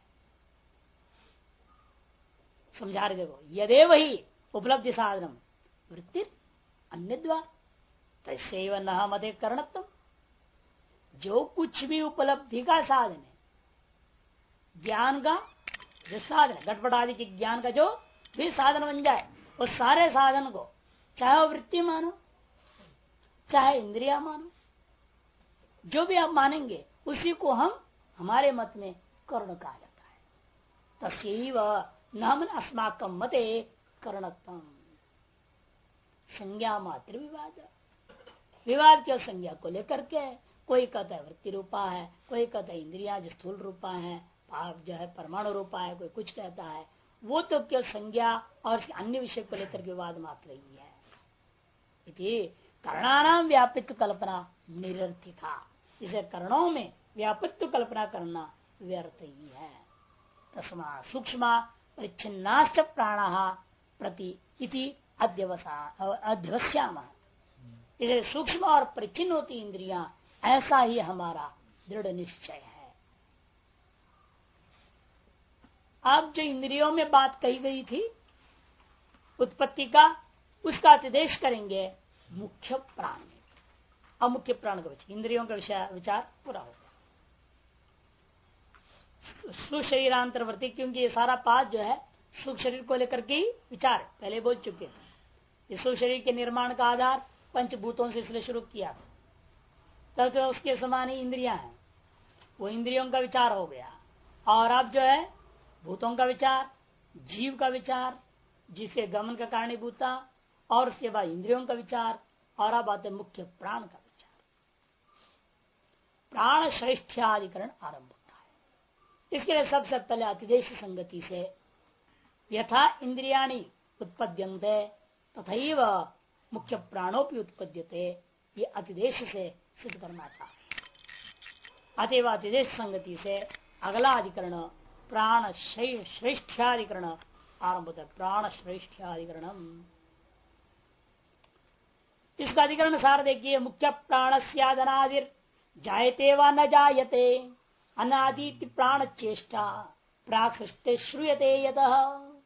समझा रहे देखो, यदे वही उपलब्धि साधनम वृत्ति अन्य तस्व न मदे कर्णत्व। जो कुछ भी उपलब्धि का साधन है, ज्ञान का जो साधन, घटपट आदि के ज्ञान का जो भी साधन बन जाए, उस सारे साधन को चाहे वो वृत्ति मानो चाहे इंद्रिया मानो, जो भी आप मानेंगे उसी को हम हमारे मत में कर्ण कहा जाता है। तस्यैव न अस्माकं मते कर्णत्वम्। संज्ञा मात्र विवाद, विवाद क्या संज्ञा को लेकर के, कोई कहता है वृत्ति रूपा है, कोई कहता है इंद्रिया जो स्थूल रूपा है, आप जो है परमाणु रूपा है, कोई कुछ कहता है। वो तो क्या संज्ञा और अन्य विषय को लेकर विवाद मात्र ही है। कर्णानाम व्यापित्व कल्पना निरर्थिका, इसे कर्णों में व्यापित्व कल्पना करना व्यर्थ ही है। तस्मा सूक्ष्म परिच्छिन्नाश्च प्राण प्रति इति अध्यवस्याम। इसे सूक्ष्म और परिच्छिन्न होती इंद्रियां, ऐसा ही हमारा दृढ़ निश्चय है। अब जो इंद्रियों में बात कही गई थी उत्पत्ति का, उसका अतिदेश करेंगे मुख्य प्राण में। अब मुख्य प्राण का विचार, इंद्रियों का विचार पूरा हो गया। सुशरीरांतरवर्ती, क्योंकि ये सारा पाठ जो है सूक्ष्म शरीर को लेकर के ही विचार है, पहले बोल चुके थे। सूक्ष्म शरीर के निर्माण का आधार पंचभूतों से इसलिए शुरू किया था, तब तो उसके समान ही इंद्रियां हैं, वो इंद्रियों का विचार हो गया। और अब जो है भूतों का विचार, जीव का विचार, जिसके गमन का कारणीभूता, और उसके बाद इंद्रियों का विचार, और अब आते मुख्य प्राण का विचार। प्राण श्रेष्ठाधिकरण आरंभ होता है। इसके लिए सबसे पहले अतिदेश संगति से यथा इंद्रियाणि उत्पद्यन्ते तथैव मुख्य प्राणोपि उत्पद्यते, ये अतिदेश से सिद्ध करना चाहते। अतएव अतिदेश संगति से अगला अधिकरण प्राण श्रेष्ठाधिकरण आरंभ होता है। प्राण श्रेष्ठाधिकरणम, इसका अधिकरण सार देखिए। मुख्य प्राण स्यादनादिर जायते व न जायते, अनादि प्राण चेष्टा प्राक सृष्टि श्रूयते यतः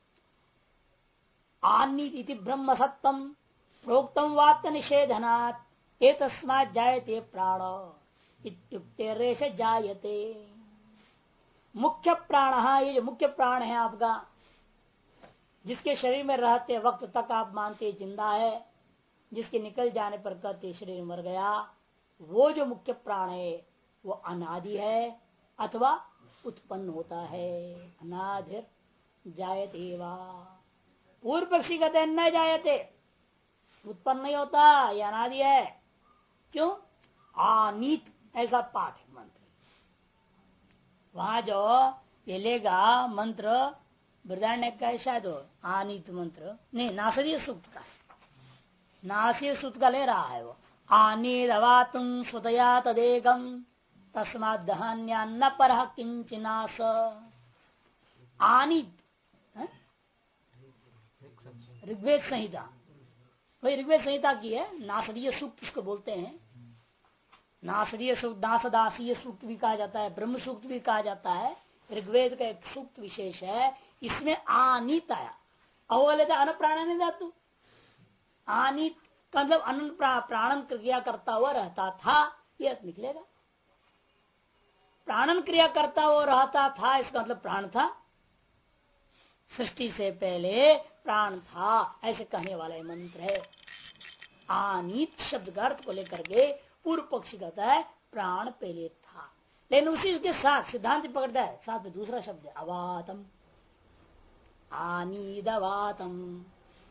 आनीति ब्रह्म सत्तम प्रोक्तम वात निषेधनात् एतस्मात् जायते प्राण इत्युक्ते रेश जायते। मुख्य प्राण, ये जो मुख्य प्राण है आपका, जिसके शरीर में रहते वक्त तक आप मानते जिंदा है, जिसके निकल जाने पर कहते शरीर मर गया, वो जो मुख्य प्राण है वो अनादि है अथवा उत्पन्न होता है। अनाधिर जायते वा, पूर्व पक्षी कहते हैं न जायते, उत्पन्न नहीं होता, ये अनादि है। क्यों? आनीत ऐसा पाठ है मंत्र। वहां जो ये लेगा मंत्र बृहदारण्य का है शायद, आनीत मंत्र नहीं, नासदीय सूक्त का है, नासीय सूक्त का ले रहा है वो। आनीदवातुं स्वतया तदेकम तस्मात् दहन्यान्न परः किंचिनास। आनीत ऋग्वेद संहिता, वही ऋग्वेद संहिता की है, नासदीय सूक्त इसको बोलते हैं। नासदीय सूक्त, नासदासीय सूक्त भी कहा जाता है, ब्रह्म सूक्त भी कहा जाता है। ऋग्वेद का एक सूक्त विशेष है, इसमें आनीत आया। अवले अनप्राणन धातु, आनीत का मतलब अन प्राणन क्रिया करता हुआ रहता था, यह निकलेगा। प्राणन क्रिया करता हुआ रहता था, इसका मतलब प्राण था, सृष्टि से पहले प्राण था, ऐसे कहने वाला ये मंत्र है। आनीत शब्द का अर्थ को लेकर के पूर्व पक्षी कहता है प्राण पहले था, लेकिन उसी के साथ सिद्धांत पकड़ता है, साथ में दूसरा शब्द है अवातम। आनीदवातम,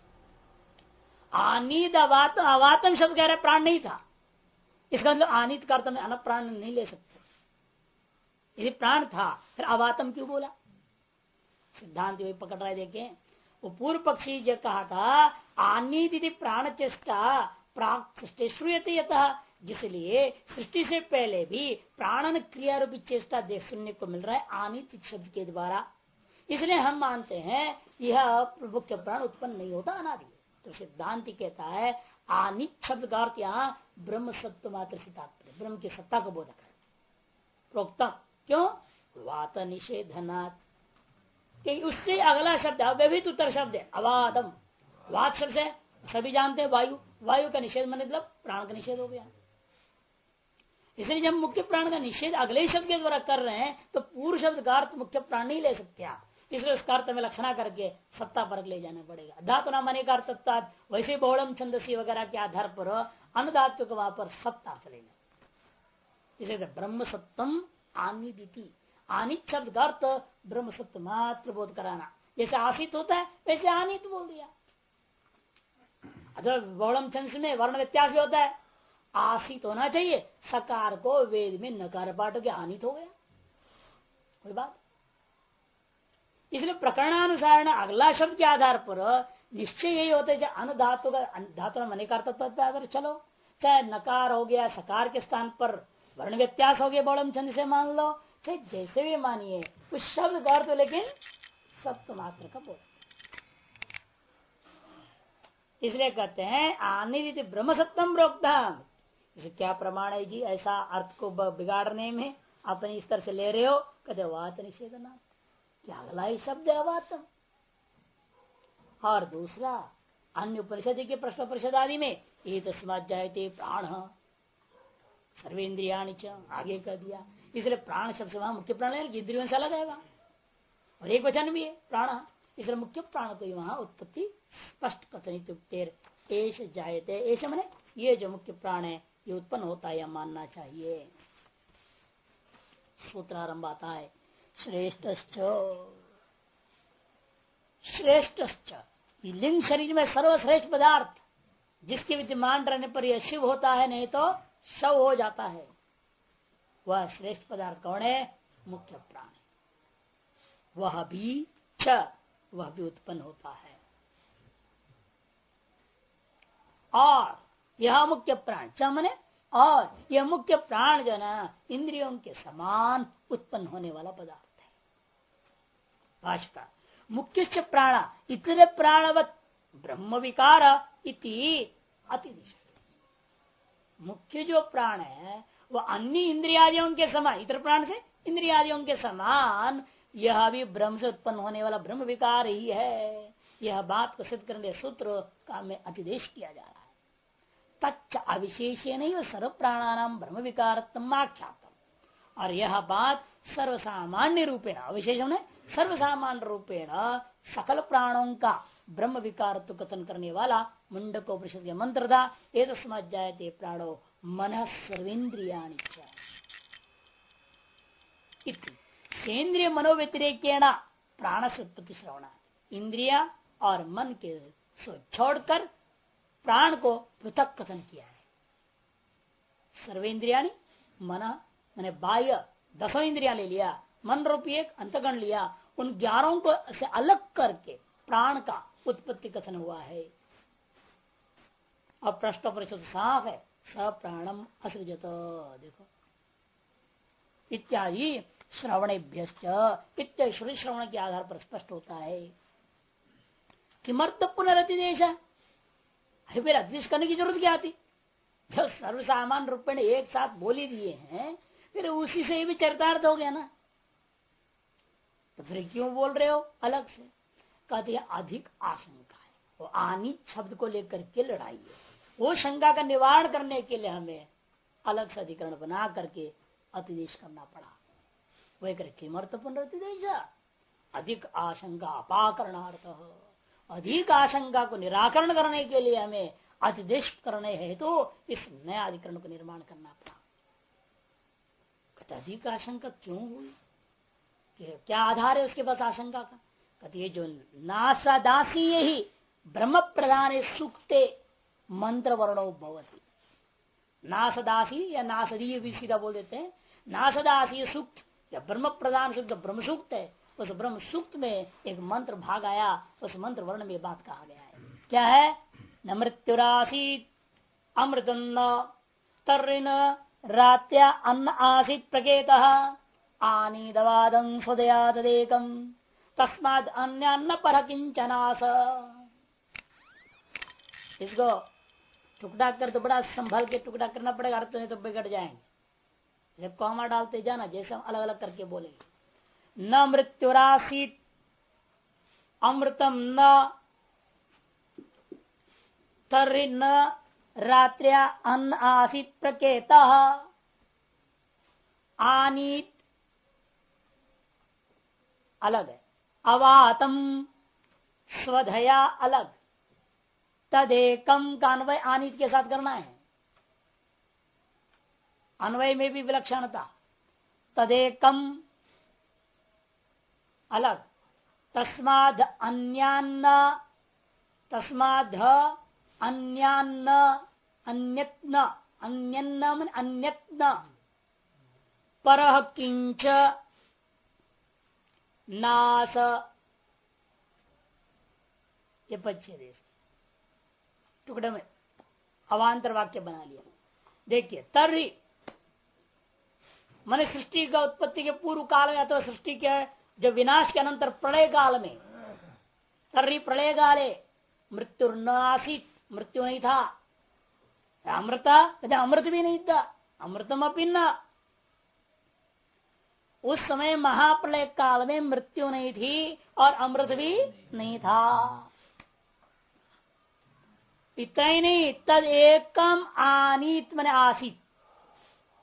आनीदवातम, अवातम शब्द कह रहे प्राण नहीं था, इसका मतलब आनीत का अर्थ में अनप्राण नहीं ले सकते। यदि प्राण था फिर अवातम क्यों बोला? सिद्धांत वही पकड़ रहा है। देखें, वो पूर्व पक्षी जो कहा था आनीति प्राण चेष्टा प्राक सृष्टि श्रूयते यतः, जिसलिए सृष्टि से पहले भी प्राणन क्रिया रूपी चेष्टा देख सुनने को मिल रहा है आनीति शब्द के द्वारा, इसलिए हम मानते हैं यह मुख्य प्राण उत्पन्न नहीं होता, अनादि। तो सिद्धांति कहता है आनीत शब्द का अर्थ यहाँ ब्रह्म सत्व मात्र से तात्पर्य, ब्रह्म की सत्ता को बोधक है। प्रोक्तम क्यों? वात निषेधनात्, क्योंकि उससे अगला शब्द अव्यवहित उत्तर शब्द है अवादम। वात शब्द से सभी जानते हैं वायु, वायु का निषेध मतलब प्राण का निषेध हो गया। इसलिए जब मुख्य प्राण का निषेध अगले शब्द के द्वारा कर रहे हैं तो पूर्व शब्द का अर्थ मुख्य प्राण नहीं ले सकते आप, इसलिए उसका अर्थ में लक्षणा करके सत्ता पर ले जाना पड़ेगा। धातु नाम अनेक अर्थ, वैसे बहुलम छंदसी वगैरह के आधार पर अनुधातु को वहां पर सत्ता अर्थ लेना, इसलिए ब्रह्म सत्तम आनिदिति, आनित शब्द का अर्थ ब्रह्म सत्य मात्र बोध कराना। जैसे आसित होता है वैसे आनित बोल दिया। अथवा बहुलम छंद में वर्ण व्यत्यास भी होता है, आसित होना चाहिए, सकार को वेद में नकार पाठ के आनित हो गया, कोई बात। इसलिए प्रकरणानुसार अगला शब्द के आधार पर निश्चय यही होता है, अनुधातु का धातु में अनेक तत्व आधार चलो, चाहे नकार हो गया सकार के स्थान पर वर्ण व्यत्यास हो गया बहुलम छंद से मान लो, चाहे जैसे भी मानिए उस शब्द का अर्थ, लेकिन सत्य मात्र का बोल। इसलिए कहते हैं आनिदिति ब्रह्म सत्यम प्रोक्तम। इसे क्या प्रमाण है जी ऐसा अर्थ को बिगाड़ने में अपने इस तरह से ले रहे हो? कहते वात निषेधना, क्या अगला ही शब्द है वातम। और दूसरा अन्य उपनिषद के प्रश्न परिषद आदि में ये तस्मात् जायते प्राण, सर्वे इंद्रिया आगे कर दिया, इसलिए प्राण शब्द से वहां मुख्य प्राण है, इंद्रियों से अलग है वहां, और एक वचन भी है प्राण, इसलिए मुख्य प्राण को वहां उत्पत्ति स्पष्ट कथनित एष जायते, एष मने ये जो मुख्य प्राण है ये उत्पन्न होता है, यह मानना चाहिए। सूत्रारंभ आता है श्रेष्ठश्च, श्रेष्ठश्च लिंग शरीर में सर्वश्रेष्ठ पदार्थ जिसके विद्यमान रहने पर यह शिव होता है, नहीं तो शव हो जाता है, वह श्रेष्ठ पदार्थ कौन है? मुख्य प्राण। वह भी वह भी उत्पन्न होता है, और यह मुख्य प्राण च मने और यह मुख्य प्राण जो ना इंद्रियों के समान उत्पन्न होने वाला पदार्थ है। भाष्यकार मुख्य प्राण इतने प्राणवत ब्रह्म विकार इति अतिदिश, मुख्य जो प्राण है वह अन्य इंद्रियादियों के समान, इतर प्राण से इंद्रियादियों के समान यह भी ब्रह्म से उत्पन्न होने वाला ब्रह्म विकार ही है। यह बात को सिद्ध करने सूत्र का में अतिदेश किया जा रहा है। तच्च अविशेषे नहीं सर्व प्राणानाम ब्रह्म विकारत्म आख्यातम, और यह बात सर्वसामान्य रूपेण, अविशेष में सर्वसामान्य रूपेण सकल प्राणों का ब्रह्म विकारत्व कथन करने वाला मुंडकोपनिषद के मंत्र था, ये तो समझ जायते प्राणो मन सर्वेन्द्रियाणि च। सेन्द्रिय मनोव्यतिरेकेण प्राण से उत्पत्ति श्रवणा, इंद्रिया और मन के छोड़कर प्राण को पृथक कथन किया है। सर्वेन्द्रियाणि मन मैंने बाह्य 10 इंद्रिया ले लिया, मन रूपी एक अंतगण लिया, उन 11 को से अलग करके प्राण का उत्पत्ति कथन हुआ है। अब प्रश्न परिषद साफ है, स प्राणम असृजत, देखो इत्यादि श्रवणेभ्यश्च, इत्यादि श्रुति श्रवण के आधार पर स्पष्ट होता है। किमर्थ पुनरतिदेश, फिर अतिदेश करने की जरूरत क्या आती? जब सर्वसामान्य रूप में एक साथ बोली दिए हैं, फिर उसी से भी चरितार्थ हो गया ना, तो फिर क्यों बोल रहे हो अलग से? कहते हैं अधिक आशंका है, वो आनी शब्द को लेकर के लड़ाई है, वो शंका का निवारण करने के लिए हमें अलग से अधिकरण बना करके अतिदेश करना पड़ा। वह करके पुनरतिदेश, अधिक आशंका अपाकरणार्थ, अधिक आशंका को निराकरण करने के लिए हमें अतिदेश करने है तो इस नया अधिकरण को निर्माण करना पड़ा। अधिक आशंका क्यों हुई, क्या आधार है उसके पास आशंका का? कहते ये जो नासदासी ही ब्रह्म प्रधान सूक्ते मंत्र वर्णो भवति, नासदासी या नासदीय भी सीधा बोल देते हैं, नासदासी सूक्त या ब्रह्म प्रधान सूक्त ब्रह्म सूक्त है, उस ब्रह्म सूक्त में एक मंत्र भाग आया, उस मंत्र वर्ण में बात कहा गया है। क्या है? न मृत्युरासीत अमृतन्न तर्रिन रात्या अन्न आसीत प्रकेतः आनीदवादं स्वदया तदेकं तस्माद् अन्यान्न पर किंचनास। इसको टुकड़ा कर तो बड़ा संभल के टुकड़ा करना पड़ेगा, अर्थ नहीं तो बिगड़ जाएंगे। जब कॉमा डालते जाना, जैसे हम अलग अलग करके बोलेंगे, न मृत्युरासीत अमृतम न तर्हि न रात्र्या अन्न आसीत प्रकेतः आनीत अलग है, अवातम स्वधया अलग, तदेकम का अन्वय आनीत के साथ करना है, अन्वय में भी विलक्षणता, तदेकम अलग, तस्माद् अन्यान्न, तस्माद् अन्यान्न अन्यत्न, अन्यन्न अन्यत्न परः किंच नास, ये पच्छेद टुकड़े में अवांतर वाक्य बना लिया। देखिए तर्हि माने सृष्टि का उत्पत्ति के पूर्व काल में अथवा सृष्टि के जब विनाश के अनंतर प्रलय काल में, तर्हि प्रलय काले मृत्यु न आसीत, मृत्यु नहीं था, अमृता अमृत भी नहीं था, अमृतम अपि न, उस समय महाप्रलय काल में मृत्यु नहीं थी और अमृत भी नहीं था। इतना ही नहीं, तद एकम आनीत मैंने आसित,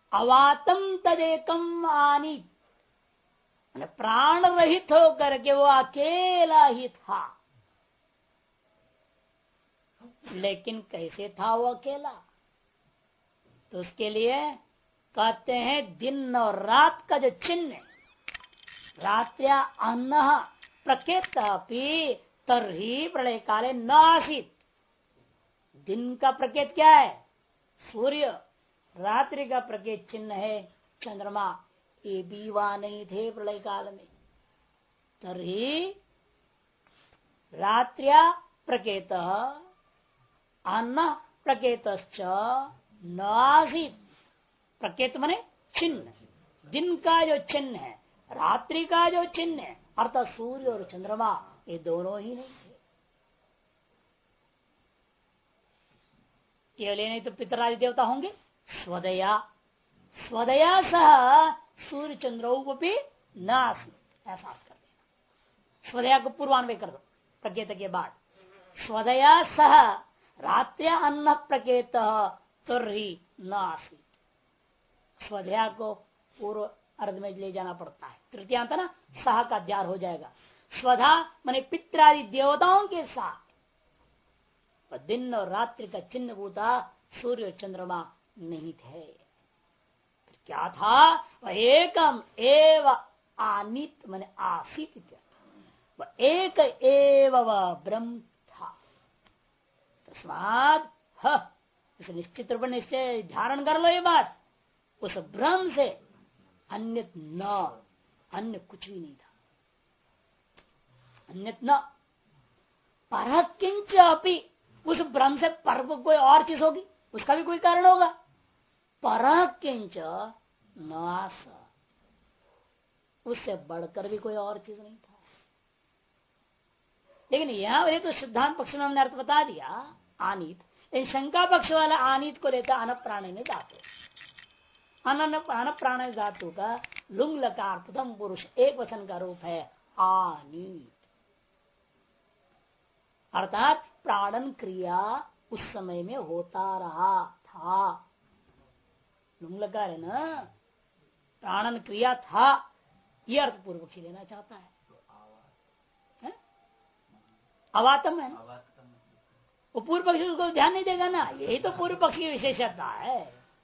अवातम तदेकम आनी, प्राण रहित होकर के वो अकेला ही था। लेकिन कैसे था वो अकेला? तो उसके लिए कहते हैं दिन और रात का जो चिन्ह है, रात्र्या अन्न प्रकेतपि तरही प्रलय काले न आसीत। दिन का प्रकेत क्या है? सूर्य। रात्रि का प्रकेत चिन्ह है चंद्रमा। ये भी वहां नहीं थे प्रलय काल में। तरही रात्र्या प्रकेत अन्न प्रकेतश्च न आसीत। प्रकेत मने चिन्ह, दिन का जो चिन्ह है, रात्रि का जो चिन्ह है, अर्थात सूर्य और चंद्रमा, ये दोनों ही नहीं थे। केवल नहीं तो पितरादि देवता होंगे। स्वदया, स्वदया सह सूर्य चंद्रोपि न आसीत, ऐसा कर देना। स्वदया को पूर्वान्वय कर दो प्रकेत के बाद। स्वदया सह रात्र्या अन्न प्रकेत तुर्ही न आसीत। स्वदया को पूर्व अर्ध में ले जाना पड़ता है। तृतीयांत ना सह का अध्यार हो जाएगा। स्वधा माने पितरादि देवताओं के साथ दिन और रात्रि का चिन्ह भूता सूर्य और चंद्रमा नहीं थे। फिर क्या था? वह एकम एव आनित माने आसीत। वह एक एव वह ब्रह्म था। तस्मात् इसे निश्चित रूप निश्चय धारण कर लो ये बात। उस ब्रह्म से अन्य न, अन्य कुछ भी नहीं था। अन्य न पर किंच अपि, उस ब्रह्म से पर कोई और चीज होगी, उसका भी कोई कारण होगा। पर किंच नास, उससे बढ़कर भी कोई और चीज नहीं था। लेकिन यहां वही तो सिद्धांत पक्ष में हमने अर्थ बता दिया आनीत। लेकिन शंका पक्ष वाला आनीत को लेकर अनप्राण ने धातु, अनप्राण धातु का लुंग लकार प्रथम पुरुष एक वचन का रूप है आनीत। अर्थात प्राणन क्रिया उस समय में होता रहा था। लुंग लकार है ना, प्राणन क्रिया था, यह अर्थ पूर्व पक्षी लेना चाहता है। अवातम है ना, वो पूर्व पक्षी उसको ध्यान नहीं देगा ना। यही तो पूर्व पक्षी की विशेषता है।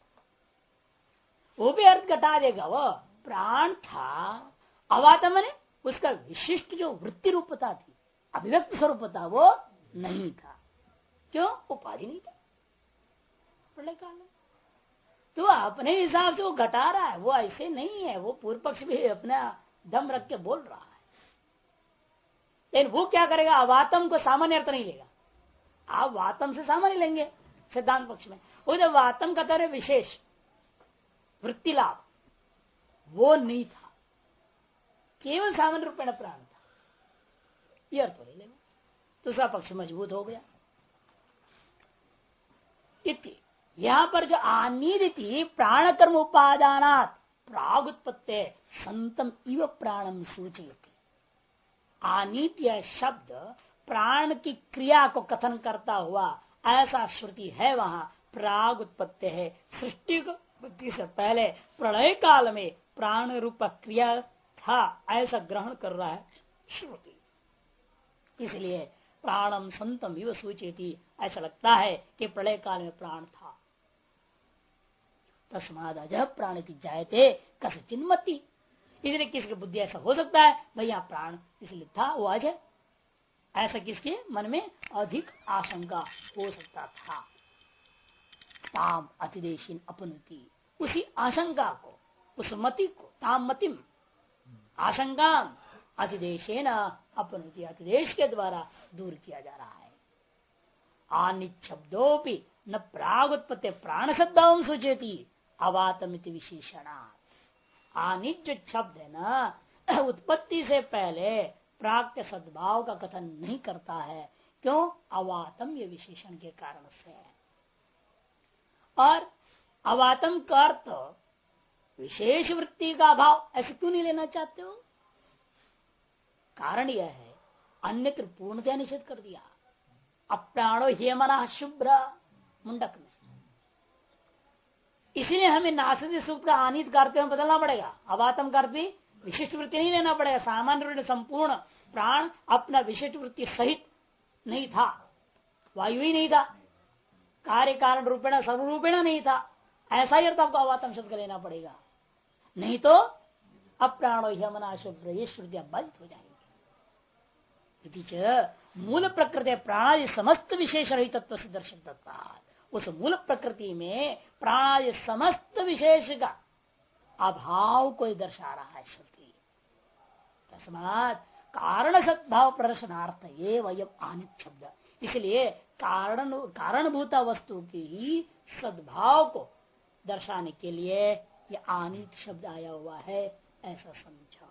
वो भी अर्थ घटा देगा। वो प्राण था, अवातम है उसका विशिष्ट जो वृत्ति रूपता थी, अभिव्यक्त स्वरूपता, वो नहीं था। क्यों? उपाधि नहीं था प्रलय काल में। तो अपने हिसाब से वो घटा रहा है, वो ऐसे नहीं है। वो पूर्व पक्ष भी अपना दम रख के बोल रहा है। लेकिन वो क्या करेगा? अवातम को सामान्य अर्थ नहीं लेगा। आप वातम से सामान्य लेंगे सिद्धांत पक्ष में। वो जब वातम का तरह विशेष वृत्ति लाभ, वो नहीं था, केवल सामान्य रूप में प्राण था, ये अर्थ ले लेगा। दूसरा पक्ष मजबूत हो गया। यहां पर जो आनीति प्राण कर्म उपादानात प्रागुत्पत्ति संतम इव प्राणम सूचयति। आनीत्य शब्द प्राण की क्रिया को कथन करता हुआ ऐसा श्रुति है। वहां प्राग उत्पत्ति है, सृष्टि से पहले प्रलय काल में प्राण रूप क्रिया था, ऐसा ग्रहण कर रहा है श्रुति। इसलिए प्राणम संतम इव सूचयति, ऐसा लगता है कि प्रलय काल में प्राण था। तस्माद अजह प्राण की जायते कस चिन्मति, इसलिए किसी की बुद्धि ऐसा हो सकता है भैया प्राण इसलिए था, वो अजय, ऐसा किसके मन में अधिक आशंका हो सकता था। ताम अतिदेशीन अपनुति, उसी आशंका को, उस मति को, ताम मतिम आशंका अतिदेशेन अपनुति, अतिदेश के द्वारा दूर किया जा रहा है। आनित शब्दों न प्रागुत्पत्ति प्राण शब्दों सूचयति अवातमिति विशेषणा। आनित जो शब्द है ना, उत्पत्ति से पहले प्राग सद्भाव का कथन नहीं करता है। क्यों? अवातम ये विशेषण के कारण से। और अवातम का अर्थ विशेष वृत्ति का अभाव, ऐसे क्यों नहीं लेना चाहते हो? कारण यह है अन्यत्र पूर्णतया निषेध कर दिया। अप्राणो ह्यमना शुभ्र मुंडक में इसीलिए हमें नासदी सूक्त का आनित करते हुए बदलना पड़ेगा। अवातम कर भी विशिष्ट वृत्ति नहीं लेना पड़ेगा। सामान्य रूप में संपूर्ण प्राण अपना विशिष्ट वृत्ति सहित नहीं था, वायु ही नहीं था, कार्य कारण रूपेण सर्वरूपेण नहीं था। ऐसा ही अर्थ आपको अवातम शब्द का लेना पड़ेगा, नहीं तो अप्राणो ह्यमना शुभ्र ये श्रुतियां बाधित हो जाएंगे। मूल प्रकृति प्राणादि समस्त विशेष रहित तत्व सिद्ध शब्द, उस मूल प्रकृति में प्राणादि समस्त विशेष का अभाव को दर्शा रहा है श्रुति। तस्मात् कारण सद्भाव प्रदर्शनार्थ ये वयम आनित शब्द, इसलिए कारणभूता वस्तु की ही सद्भाव को दर्शाने के लिए ये आनित शब्द आया हुआ है, ऐसा समझो।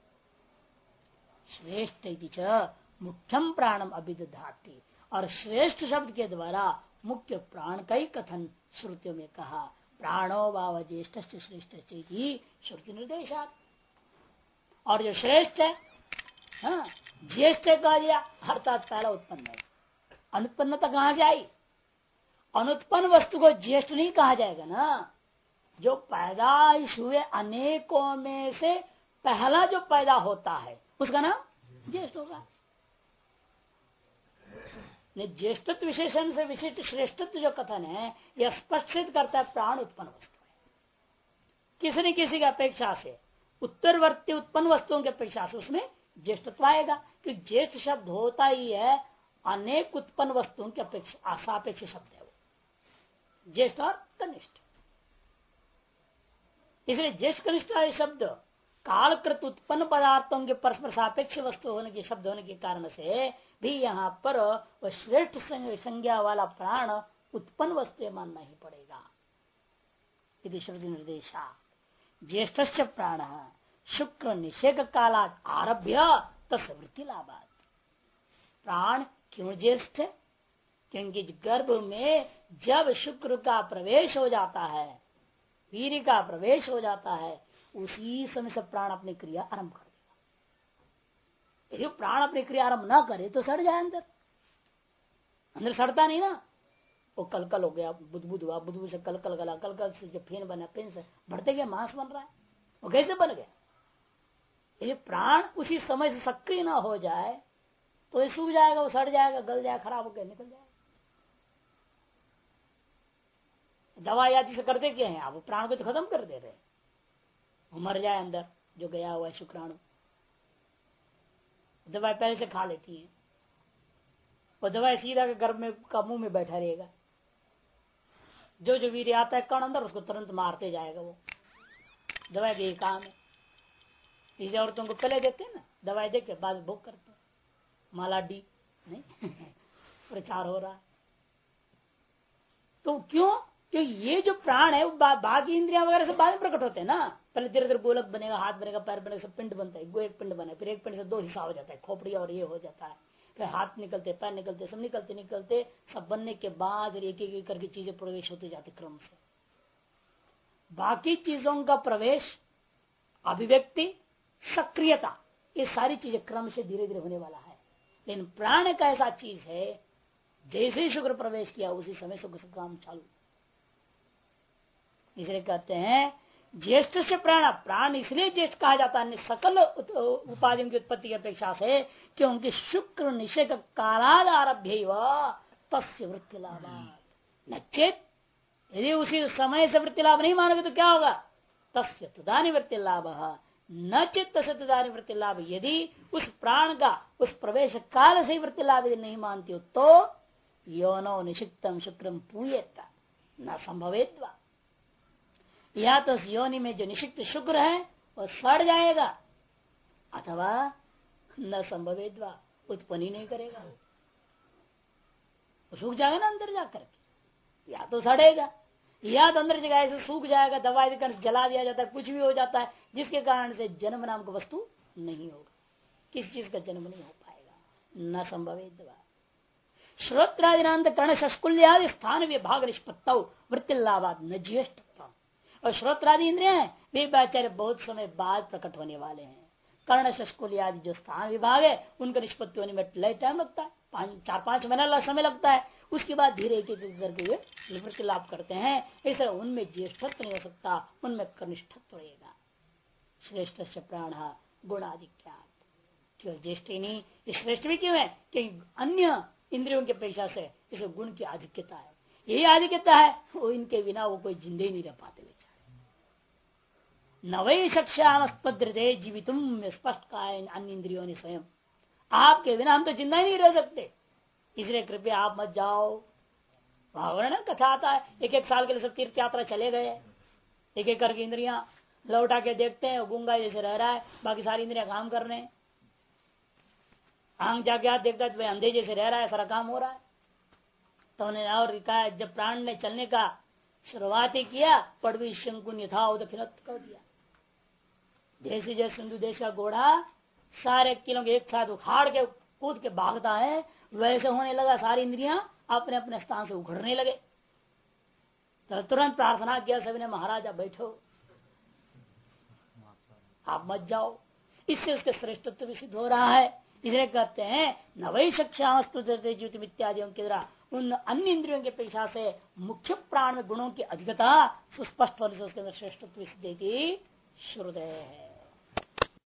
श्रेष्ठ मुख्यम प्राणम अभिदधाति, और श्रेष्ठ शब्द के द्वारा मुख्य प्राण का ही कथन श्रुतियों में कहा। प्राणो भाव ज्येष्ठ श्रेष्ठ श्रुति निर्देशात, और जो श्रेष्ठ है ज्येष्ठ कहा दिया अर्थात पहला उत्पन्न है। अनुत्पन्नता कहां से आई? अनुत्पन्न वस्तु को ज्येष्ठ नहीं कहा जाएगा ना। जो पैदाइश हुए अनेकों में से पहला जो पैदा होता है उसका नाम ज्येष्ठ होगा। ज्येष्ठत्व विशेषण से विशिष्ट श्रेष्ठत्व जो कथन है यह स्पष्ट करता है प्राण उत्पन्न वस्तु है। किसी न किसी की अपेक्षा से उत्तरवर्ती उत्पन्न वस्तुओं की अपेक्षा से उसमें ज्येष्ठत्व आएगा, कि ज्येष्ठ शब्द होता ही है अनेक उत्पन्न वस्तुओं की अपेक्षा सापेक्ष शब्द है वो, ज्येष्ठ और कनिष्ठ। इसलिए ज्येष्ठ कनिष्ठ शब्द कालकृत उत्पन्न पदार्थों के परस्पर सापेक्ष वस्तु होने के शब्द होने के कारण से भी यहाँ पर वह श्रेष्ठ संज्ञा वाला प्राण उत्पन्न वस्तु मानना ही पड़ेगा। यदि श्रुति निर्देशा ज्येष्ठ प्राण शुक्र निषेक कालात आरभ्य तस्वृत्ति लाभात। प्राण क्यों ज्येष्ठ है? क्योंकि गर्भ में जब शुक्र का प्रवेश हो जाता है, वीर्य का प्रवेश हो जाता है, उसी समय से प्राण अपनी क्रिया आरंभ कर देगा। यदि प्राण अपनी क्रिया आरंभ ना करे तो सड़ जाए, अंदर सड़ता नहीं ना। वो कलकल हो गया, बुदबुद हुआ, बुदबुद से कलकल गला, कलकल से जब फेन बना, फेन से बढ़ते गया मांस बन रहा है, वो कैसे बन गया? यदि प्राण उसी समय से सक्रिय ना हो जाए तो ये सूख जाएगा, वो सड़ जाएगा, गल जाएगा, खराब होकर निकल जाएगा। दवाई आदि से करते क्या है? आप वो प्राण को तो खत्म कर दे रहे, वो मर जाए अंदर जो गया हुआ है शुक्राणु। दवाई पहले से खा लेती है, वो दवाई सीधा के गर्भ में का मुंह में बैठा रहेगा। जो जो वीर्य आता है कण अंदर उसको तुरंत मारते जाएगा। वो दवाई के काम है। इसे औरतों को पहले देते हैं ना दवाई दे के बाद भोग करते हैं, माला डी नहीं प्रचार हो रहा। तो क्यों? क्योंकि ये जो प्राण है वो बाकी इंद्रिया वगैरह से बाद में प्रकट होते हैं ना। पहले धीरे धीरे गोलक बनेगा, हाथ बनेगा, पैर बनेगा, सब पिंड बनता है। एक पिंड बने, फिर एक पिंड से दो हिस्सा हो जाता है, खोपड़ी और ये हो जाता है, फिर हाथ निकलते, पैर निकलते, सब निकलते निकलते सब बनने के बाद एक एक करके चीजें प्रवेश होती जाती क्रम से। बाकी चीजों का प्रवेश, अभिव्यक्ति, सक्रियता, ये सारी चीजें क्रम से धीरे धीरे होने वाला है। लेकिन प्राण एक ऐसा चीज है जैसे ही शुक्र प्रवेश किया उसी समय से काम चालू। इसलिए कहते हैं ज्येष्ठ से प्राण, प्राण इसलिए ज्येष्ठ कहा जाता है सकल उपाधियों की उत्पत्ति की अपेक्षा से, क्योंकि शुक्र निषेक कालाद आरभ्य तस्य वृत्ति लाभ नचेत, यदि उसी समय से वृत्ति लाभ नहीं मानोगे तो क्या होगा? तस्य तदानि वृत्ति लाभ न चित्त से तदानि वृत्ति लाभ। यदि उस प्राण का उस प्रवेश काल से वृत्ति लाभ यदि नहीं मानती हो तो योनो निषिक्तम शुक्रम पूयेत न संभवेत्वा, या तो योनि में जो निषिक्त शुक्र है वो सड़ जाएगा, अथवा न संभवेद्वा उत्पन्न ही नहीं करेगा, वो सूख जाएगा ना अंदर जाकर के। या तो सड़ेगा या तो अंदर जगह ऐसे सूख जाएगा, दवाई देकर जला दिया जाता है, कुछ भी हो जाता है, जिसके कारण से जन्म नाम का वस्तु नहीं होगा, किसी चीज का जन्म नहीं हो पाएगा। न संभवेद्वा श्रोत्रादिनांत कर्ण शस्कुल्यादि स्थान विभाग निष्पत्तौ वृत्ति लाभात न ज्येष्ठ। और श्रोत्रादि इंद्रिय वे बेचारे बहुत समय बाद प्रकट होने वाले हैं। कर्ण शस्कुल आदि जो स्थान विभाग है उनका निष्पत्ति होने में लय टाइम लगता है, 4-5 महीना समय लगता है, उसके बाद धीरे एक करके वे निवृत्ति लाभ करते हैं। इस तरह उनमें ज्येष्ठत्व नहीं हो सकता, उनमें कनिष्ठत्व रहेगा। श्रेष्ठ से प्राण गुणाधिक्यात, केवल ज्येष्ठ ही नहीं, ये श्रेष्ठ भी क्यों है कि अन्य इंद्रियों के पेशा से इसे गुण की आधिक्यता है। यही आधिक्यता है, वो इनके बिना वो कोई जिंदे ही नहीं रह पाते बेचारे। नवै शक्ष्यामस्पद्रते जीवितुम, स्पष्ट कहा है अन्य इंद्रियों ने स्वयं, आपके बिना हम तो जिंदा ही नहीं रह सकते, इसलिए कृपया आप मत जाओ। भावना कथा आता है, 1-1 साल के लिए सब तीर्थ यात्रा चले गए, एक एक करके इंद्रियां लौटा के देखते हैं, गूंगा जैसे रह रहा है, बाकी सारी इंद्रियां काम कर रहे हैं। आंख जाके हाथ देखता है तो अंधे जैसे रह रहा है, सारा काम हो रहा है। तो उन्हें और कहा, जब प्राण ने चलने का शुरुआत ही किया, पड़वी शंकुन यथा दक्षिणत कर दिया। जैसे जैसे सिंधु देश का घोड़ा सारे किलों के एक साथ उखाड़ के कूद के भागता है, वैसे होने लगा, सारी इंद्रियां अपने अपने स्थान से उखड़ने लगे। तो तुरंत प्रार्थना किया सभी ने, महाराजा बैठो, आप मत जाओ। इससे उसके श्रेष्ठत्व भी सिद्ध हो रहा है। इसलिए कहते हैं नवै शक्ष्यामस्तु जीवित इत्यादि के द्वारा उन अन्य इंद्रियों के पेशा से मुख्य प्राण में गुणों की अधिकता सुस्पष्ट होने से उसके अंदर श्रेष्ठत्व सिद्ध श्रुत है।